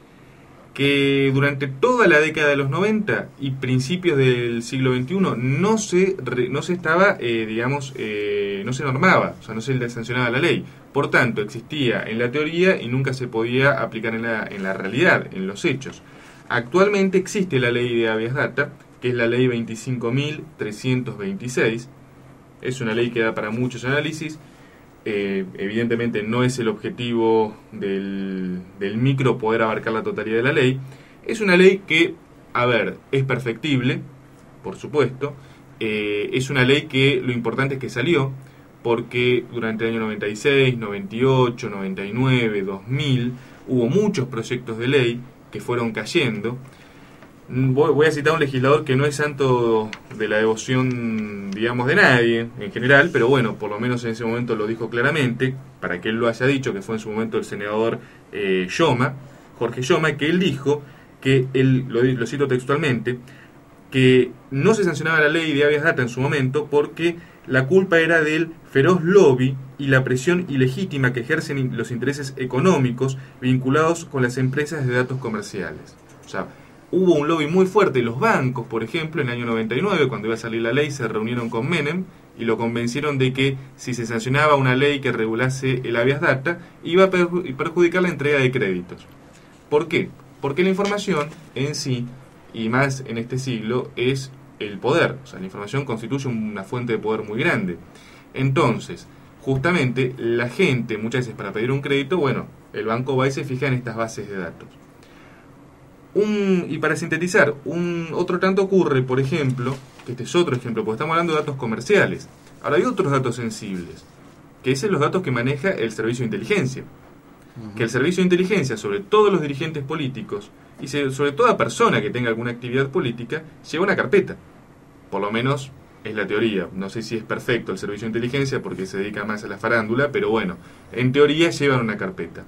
que durante toda la década de los noventa y principios del siglo veintiuno no se, no se estaba, eh, digamos, eh, no se normaba, o sea, no se sancionaba la ley. Por tanto, existía en la teoría y nunca se podía aplicar en la, en la realidad, en los hechos. Actualmente existe la ley de habeas data, que es la ley veinticinco mil trescientos veintiséis. Es una ley que da para muchos análisis. Eh, evidentemente no es el objetivo del, del micro poder abarcar la totalidad de la ley. Es una ley que, a ver, es perfectible, por supuesto. Eh, es una ley que lo importante es que salió, porque durante el año noventa y seis, noventa y ocho, noventa y nueve, dos mil, hubo muchos proyectos de ley que fueron cayendo. Voy a citar a un legislador que no es santo de la devoción, digamos, de nadie en general, pero bueno, por lo menos en ese momento lo dijo claramente, para que él lo haya dicho, que fue en su momento el senador eh, Yoma, Jorge Yoma, que él dijo que, él lo, lo cito textualmente, que no se sancionaba la ley de habeas data en su momento porque la culpa era del feroz lobby y la presión ilegítima que ejercen los intereses económicos vinculados con las empresas de datos comerciales. O sea, hubo un lobby muy fuerte. Los bancos, por ejemplo, en el año noventa y nueve, cuando iba a salir la ley, se reunieron con Menem y lo convencieron de que si se sancionaba una ley que regulase el habeas data, iba a perjudicar la entrega de créditos. ¿Por qué? Porque la información en sí, y más en este siglo, es el poder. O sea, la información constituye una fuente de poder muy grande. Entonces, justamente, la gente, muchas veces para pedir un crédito, bueno, el banco va y se fija en estas bases de datos. Un, y para sintetizar, un otro tanto ocurre, por ejemplo, que este es otro ejemplo, porque estamos hablando de datos comerciales. Ahora hay otros datos sensibles, que son los datos que maneja el servicio de inteligencia. Uh-huh. Que el servicio de inteligencia, sobre todos los dirigentes políticos, y sobre toda persona que tenga alguna actividad política, lleva una carpeta. Por lo menos es la teoría. No sé si es perfecto el servicio de inteligencia porque se dedica más a la farándula, pero bueno, en teoría llevan una carpeta.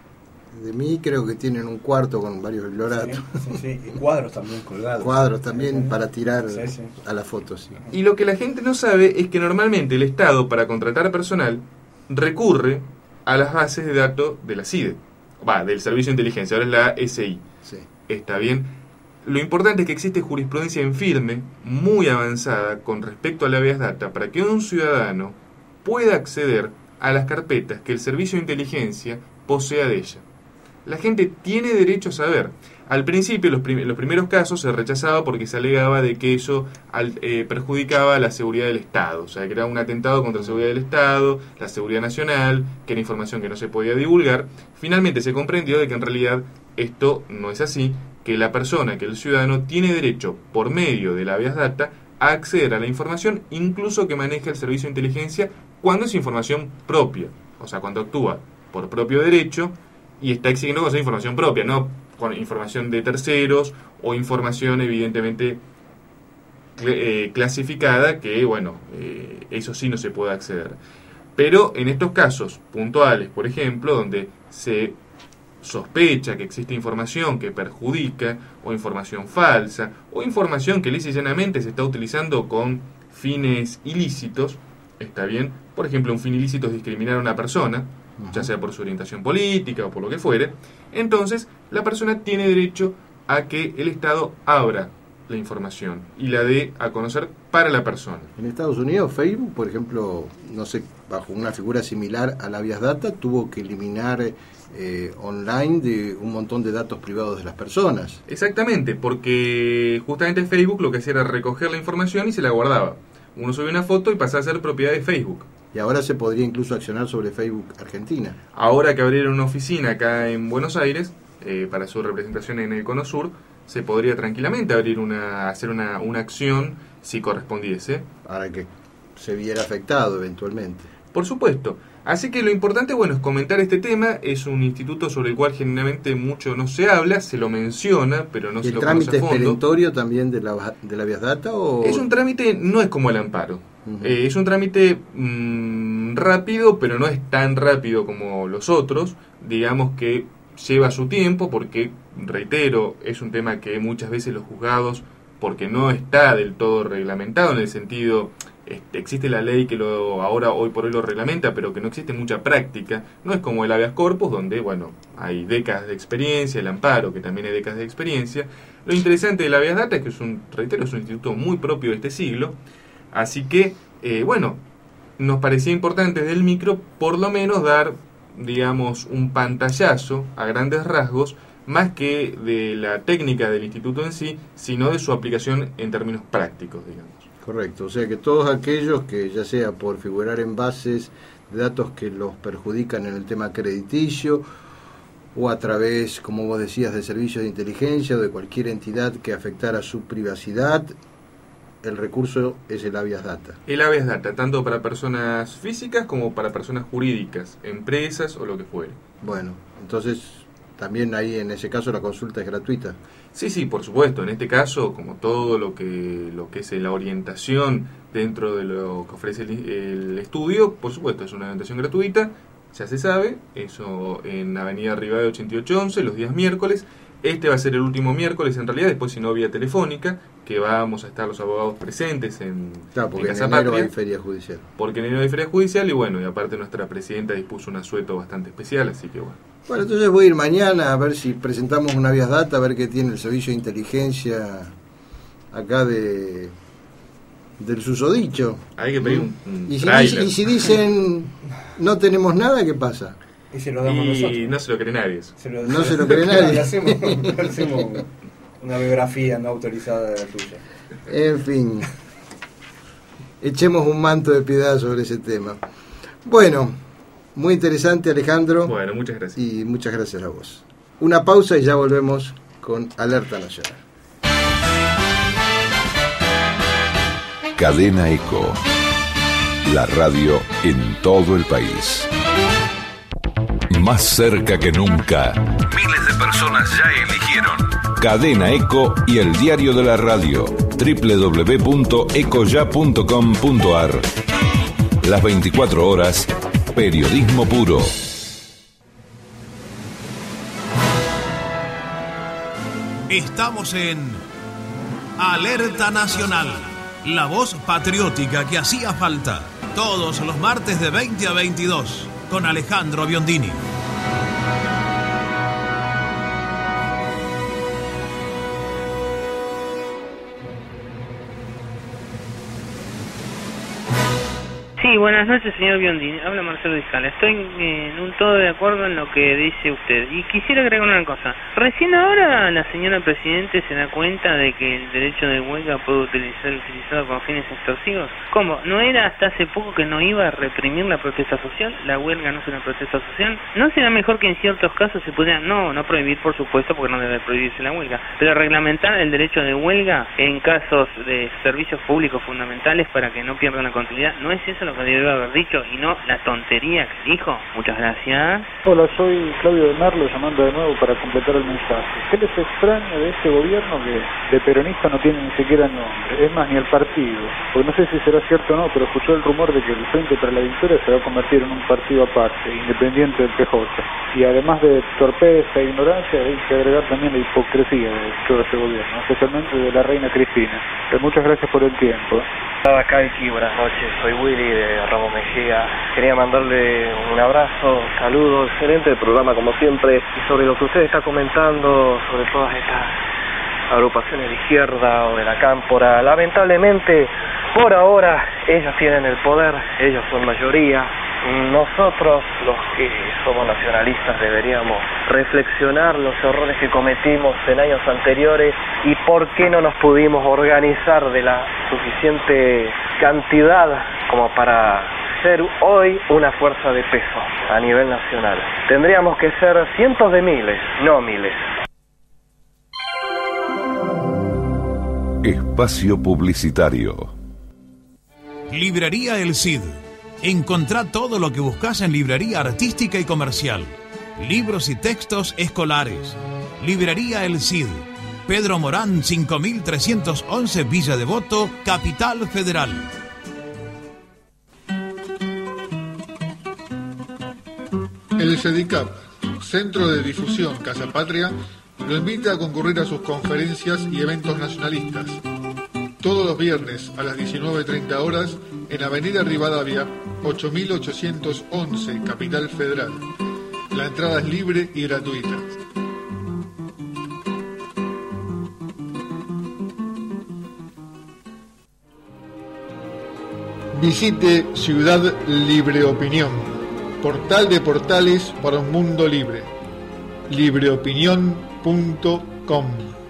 De mí creo que tienen un cuarto con varios biblioratos. Sí, sí, sí. Y cuadros también colgados. Cuadros también sí, para tirar sí, sí. a las fotos. Sí. Y lo que la gente no sabe es que normalmente el Estado, para contratar personal, recurre a las bases de datos de la C I D E. Va, del Servicio de Inteligencia, ahora es la S I. Sí. Está bien. Lo importante es que existe jurisprudencia en firme, muy avanzada, con respecto a la habeas data, para que un ciudadano pueda acceder a las carpetas que el Servicio de Inteligencia posea de ella. La gente tiene derecho a saber. Al principio, los, prim- los primeros casos se rechazaba porque se alegaba de que eso al, eh, perjudicaba la seguridad del Estado. O sea, que era un atentado contra la seguridad del Estado, la seguridad nacional, que era información que no se podía divulgar. Finalmente se comprendió de que en realidad esto no es así, que la persona, que el ciudadano, tiene derecho, por medio de la habeas data, a acceder a la información, incluso que maneja el servicio de inteligencia, cuando es información propia. O sea, cuando actúa por propio derecho y está exigiendo con esa información propia, no con información de terceros o información evidentemente cl- eh, clasificada, que bueno, eh, eso sí no se puede acceder. Pero en estos casos puntuales, por ejemplo, donde se sospecha que existe información que perjudica, o información falsa, o información que lisa y llanamente se está utilizando con fines ilícitos, está bien. Por ejemplo, un fin ilícito es discriminar a una persona, ya sea por su orientación política o por lo que fuere. Entonces, la persona tiene derecho a que el Estado abra la información y la dé a conocer para la persona. En Estados Unidos, Facebook, por ejemplo, no sé bajo una figura similar a la Habeas Data, tuvo que eliminar eh, online de un montón de datos privados de las personas. Exactamente, porque justamente Facebook lo que hacía era recoger la información y se la guardaba. Uno subía una foto y pasaba a ser propiedad de Facebook. Y ahora se podría incluso accionar sobre Facebook Argentina. Ahora que abrieron una oficina acá en Buenos Aires, eh, para su representación en el Cono Sur, se podría tranquilamente abrir una, hacer una, una acción si correspondiese. Para que se viera afectado eventualmente. Por supuesto. Así que lo importante, bueno, es comentar este tema. Es un instituto sobre el cual generalmente mucho no se habla, se lo menciona, pero no se lo conoce a fondo. ¿El trámite es perentorio también de la, de la Habeas Data? O... Es un trámite, no es como el amparo. Uh-huh. Eh, es un trámite mmm, rápido, pero no es tan rápido como los otros. Digamos que lleva su tiempo porque, reitero, es un tema que muchas veces los juzgados, porque no está del todo reglamentado en el sentido... Existe la ley que lo ahora hoy por hoy lo reglamenta, pero que no existe mucha práctica. No es como el habeas corpus, donde bueno hay décadas de experiencia, el amparo, que también hay décadas de experiencia. Lo interesante del habeas data es que es un, reitero, es un instituto muy propio de este siglo. Así que, eh, bueno, nos parecía importante desde el micro, por lo menos dar, digamos, un pantallazo a grandes rasgos, más que de la técnica del instituto en sí, sino de su aplicación en términos prácticos, digamos. Correcto, o sea que todos aquellos que ya sea por figurar en bases de datos que los perjudican en el tema crediticio o a través, como vos decías, de servicios de inteligencia o de cualquier entidad que afectara su privacidad, el recurso es el habeas data. El habeas data, tanto para personas físicas como para personas jurídicas, empresas o lo que fuere. Bueno, entonces también ahí en ese caso la consulta es gratuita. Sí, sí, por supuesto. En este caso, como todo lo que lo que es la orientación dentro de lo que ofrece el, el estudio, por supuesto, es una orientación gratuita, ya se sabe, eso en Avenida Rivadavia ochenta y ocho once, los días miércoles. Este va a ser el último miércoles, en realidad, después si no vía telefónica, que vamos a estar los abogados presentes en, claro, porque en Casa en enero Patria. hay feria judicial. Porque en enero hay feria judicial y bueno, y aparte nuestra presidenta dispuso un asueto bastante especial, así que bueno. Bueno, entonces voy a ir mañana a ver si presentamos una habeas data, a ver qué tiene el servicio de inteligencia acá de del susodicho. Hay que pedir un, un y, si, trailer. y si dicen no tenemos nada, ¿qué pasa? Y se lo damos y nosotros. no se lo cree nadie. Se lo, no se lo cree nadie. Le hacemos, le hacemos una biografía no autorizada de la tuya. En fin, echemos un manto de piedad sobre ese tema. Bueno, muy interesante, Alejandro. Bueno, muchas gracias. Y muchas gracias a vos. Una pausa y ya volvemos con Alerta Nacional. Cadena Eco, la radio en todo el país. Más cerca que nunca. Miles de personas ya eligieron Cadena Eco y el diario de la radio, doble u doble u doble u punto ecoya punto com punto a r. Las veinticuatro horas, periodismo puro. Estamos en Alerta Nacional, la voz patriótica que hacía falta. Todos los martes de veinte a veintidós, con Alejandro Biondini. Sí, buenas noches, señor Biondini. Habla Marcelo Discala. Estoy en un todo de acuerdo en lo que dice usted. Y quisiera agregar una cosa. Recién ahora la señora Presidente se da cuenta de que el derecho de huelga puede utilizar, utilizado con fines extorsivos. ¿Cómo? ¿No era hasta hace poco que no iba a reprimir la protesta social? ¿La huelga no es una protesta social? ¿No será mejor que en ciertos casos se pudiera, no, no prohibir, por supuesto, porque no debe prohibirse la huelga, pero reglamentar el derecho de huelga en casos de servicios públicos fundamentales para que no pierdan la continuidad? ¿No es eso lo que debió haber dicho y no la tontería que dijo? Muchas gracias. Hola, soy Claudio de Merlo, llamando de nuevo para completar el mensaje. ¿Qué les extraña de este gobierno que de peronista no tiene ni siquiera nombre? Es más, ni el partido. Porque no sé si será cierto o no, pero escuchó el rumor de que el Frente para la Victoria se va a convertir en un partido aparte, independiente del P J. Y además de torpeza e ignorancia, hay que agregar también la hipocresía de todo este gobierno, especialmente de la reina Cristina. Pero muchas gracias por el tiempo. Hola, Kaiki, buenas noches, soy Willy de Ramos Mejía. Quería mandarle un abrazo, saludos, excelente el programa como siempre, y sobre lo que usted está comentando, sobre todas estas agrupaciones de izquierda o de la cámpora. Lamentablemente, por ahora, ellos tienen el poder, ellos son mayoría, nosotros, los que somos nacionalistas, deberíamos reflexionar los errores que cometimos en años anteriores y por qué no nos pudimos organizar de la suficiente cantidad como para ser hoy una fuerza de peso a nivel nacional. Tendríamos que ser cientos de miles, no miles. Espacio publicitario. Librería El Cid. Encontrá todo lo que buscas en librería artística y comercial. Libros y textos escolares. Librería El Cid. Pedro Morán, cinco mil trescientos once, Villa Devoto, Capital Federal. El CEDICAP, Centro de Difusión Casa Patria, lo invita a concurrir a sus conferencias y eventos nacionalistas. Todos los viernes a las diecinueve treinta horas en Avenida Rivadavia, ocho mil ochocientos once, Capital Federal. La entrada es libre y gratuita. Visite Ciudad Libre Opinión, portal de portales para un mundo libre. libreopinión punto com.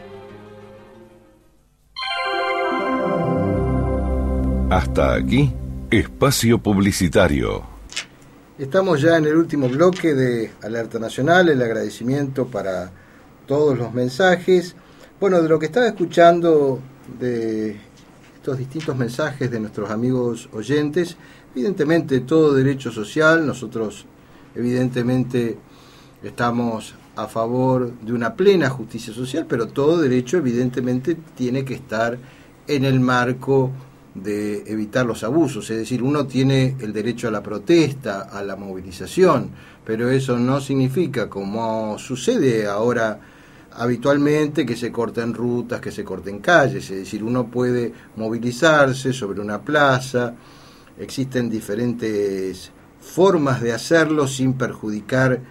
Hasta aquí, espacio publicitario. Estamos ya en el último bloque de Alerta Nacional, el agradecimiento para todos los mensajes. Bueno, de lo que estaba escuchando de estos distintos mensajes de nuestros amigos oyentes, evidentemente todo derecho social, nosotros evidentemente estamos a favor de una plena justicia social, pero todo derecho evidentemente tiene que estar en el marco de evitar los abusos, es decir, uno tiene el derecho a la protesta, a la movilización, pero eso no significa, como sucede ahora habitualmente, que se corten rutas, que se corten calles, es decir, uno puede movilizarse sobre una plaza, existen diferentes formas de hacerlo sin perjudicar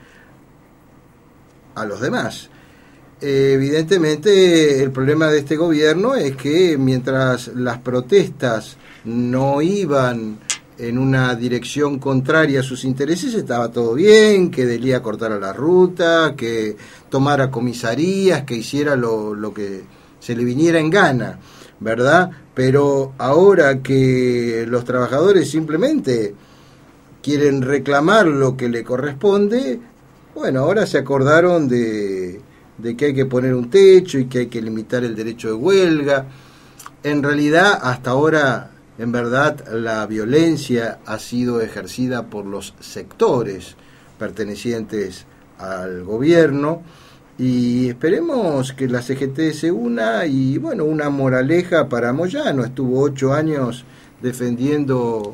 a los demás. Eh, evidentemente el problema de este gobierno es que mientras las protestas no iban en una dirección contraria a sus intereses, estaba todo bien, que Delía cortara la ruta, que tomara comisarías, que hiciera lo, lo que se le viniera en gana, ¿verdad? Pero ahora que los trabajadores simplemente quieren reclamar lo que le corresponde, bueno, ahora se acordaron de, de que hay que poner un techo y que hay que limitar el derecho de huelga. En realidad, hasta ahora, en verdad, la violencia ha sido ejercida por los sectores pertenecientes al gobierno, y esperemos que la C G T se una. Y bueno, una moraleja para Moyano: estuvo ocho años defendiendo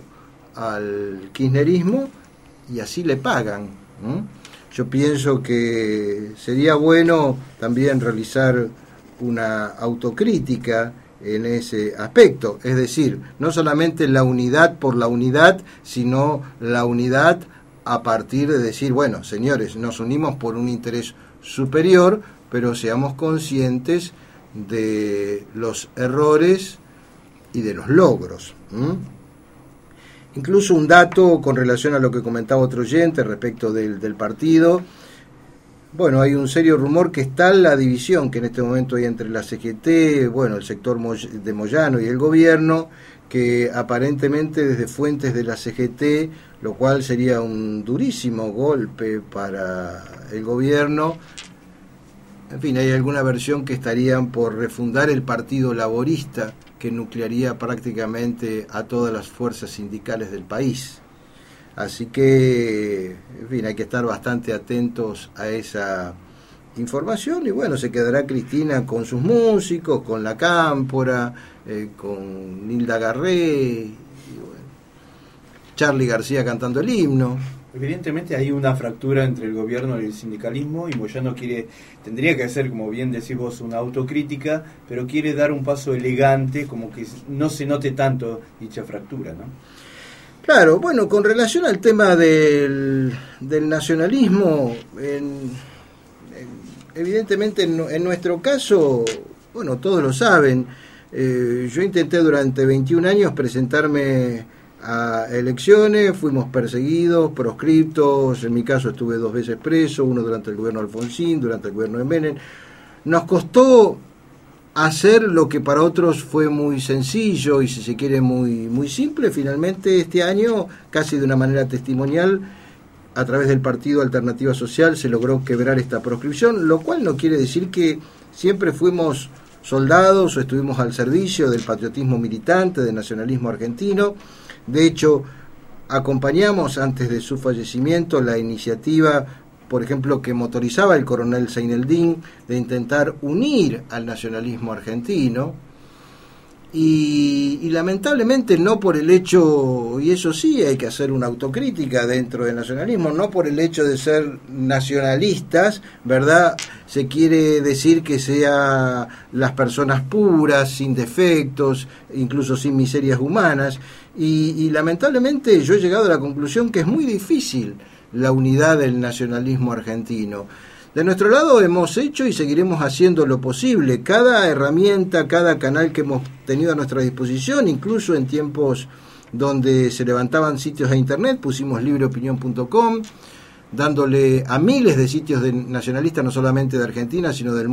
al kirchnerismo y así le pagan, ¿no? Yo pienso que sería bueno también realizar una autocrítica en ese aspecto, es decir, no solamente la unidad por la unidad, sino la unidad a partir de decir, bueno, señores, nos unimos por un interés superior, pero seamos conscientes de los errores y de los logros. ¿Mm? Incluso un dato con relación a lo que comentaba otro oyente respecto del, del partido. Bueno, hay un serio rumor que está la división que en este momento hay entre la C G T, bueno, el sector de Moyano y el gobierno, que aparentemente desde fuentes de la C G T, lo cual sería un durísimo golpe para el gobierno. En fin, hay alguna versión que estarían por refundar el Partido Laborista, que nuclearía prácticamente a todas las fuerzas sindicales del país. Así que, en fin, hay que estar bastante atentos a esa información. Y bueno, se quedará Cristina con sus músicos, con la Cámpora, eh, con Nilda Garré, y bueno, Charly García cantando el himno. Evidentemente hay una fractura entre el gobierno y el sindicalismo, y Moyano quiere, tendría que hacer, como bien decís vos, una autocrítica, pero quiere dar un paso elegante, como que no se note tanto dicha fractura, ¿no? Claro, bueno, con relación al tema del, del nacionalismo, en, en, evidentemente en, en nuestro caso, bueno, todos lo saben, eh, yo intenté durante veintiún años presentarme a elecciones, fuimos perseguidos, proscriptos, en mi caso estuve dos veces preso, uno durante el gobierno de Alfonsín, durante el gobierno de Menem. Nos costó hacer lo que para otros fue muy sencillo y si se quiere muy, muy simple. Finalmente este año, casi de una manera testimonial, a través del Partido Alternativa Social se logró quebrar esta proscripción, lo cual no quiere decir que siempre fuimos soldados o estuvimos al servicio del patriotismo militante, del nacionalismo argentino. De hecho, acompañamos antes de su fallecimiento la iniciativa, por ejemplo, que motorizaba el coronel Seineldín, de intentar unir al nacionalismo argentino. Y, y lamentablemente no por el hecho, y eso sí hay que hacer una autocrítica dentro del nacionalismo, no por el hecho de ser nacionalistas, ¿verdad? Se quiere decir que sean las personas puras, sin defectos, incluso sin miserias humanas, y, y lamentablemente yo he llegado a la conclusión que es muy difícil la unidad del nacionalismo argentino. De nuestro lado hemos hecho y seguiremos haciendo lo posible. Cada herramienta, cada canal que hemos tenido a nuestra disposición, incluso en tiempos donde se levantaban sitios de internet, pusimos libreopinión punto com, dándole a miles de sitios de nacionalistas, no solamente de Argentina, sino del mundo.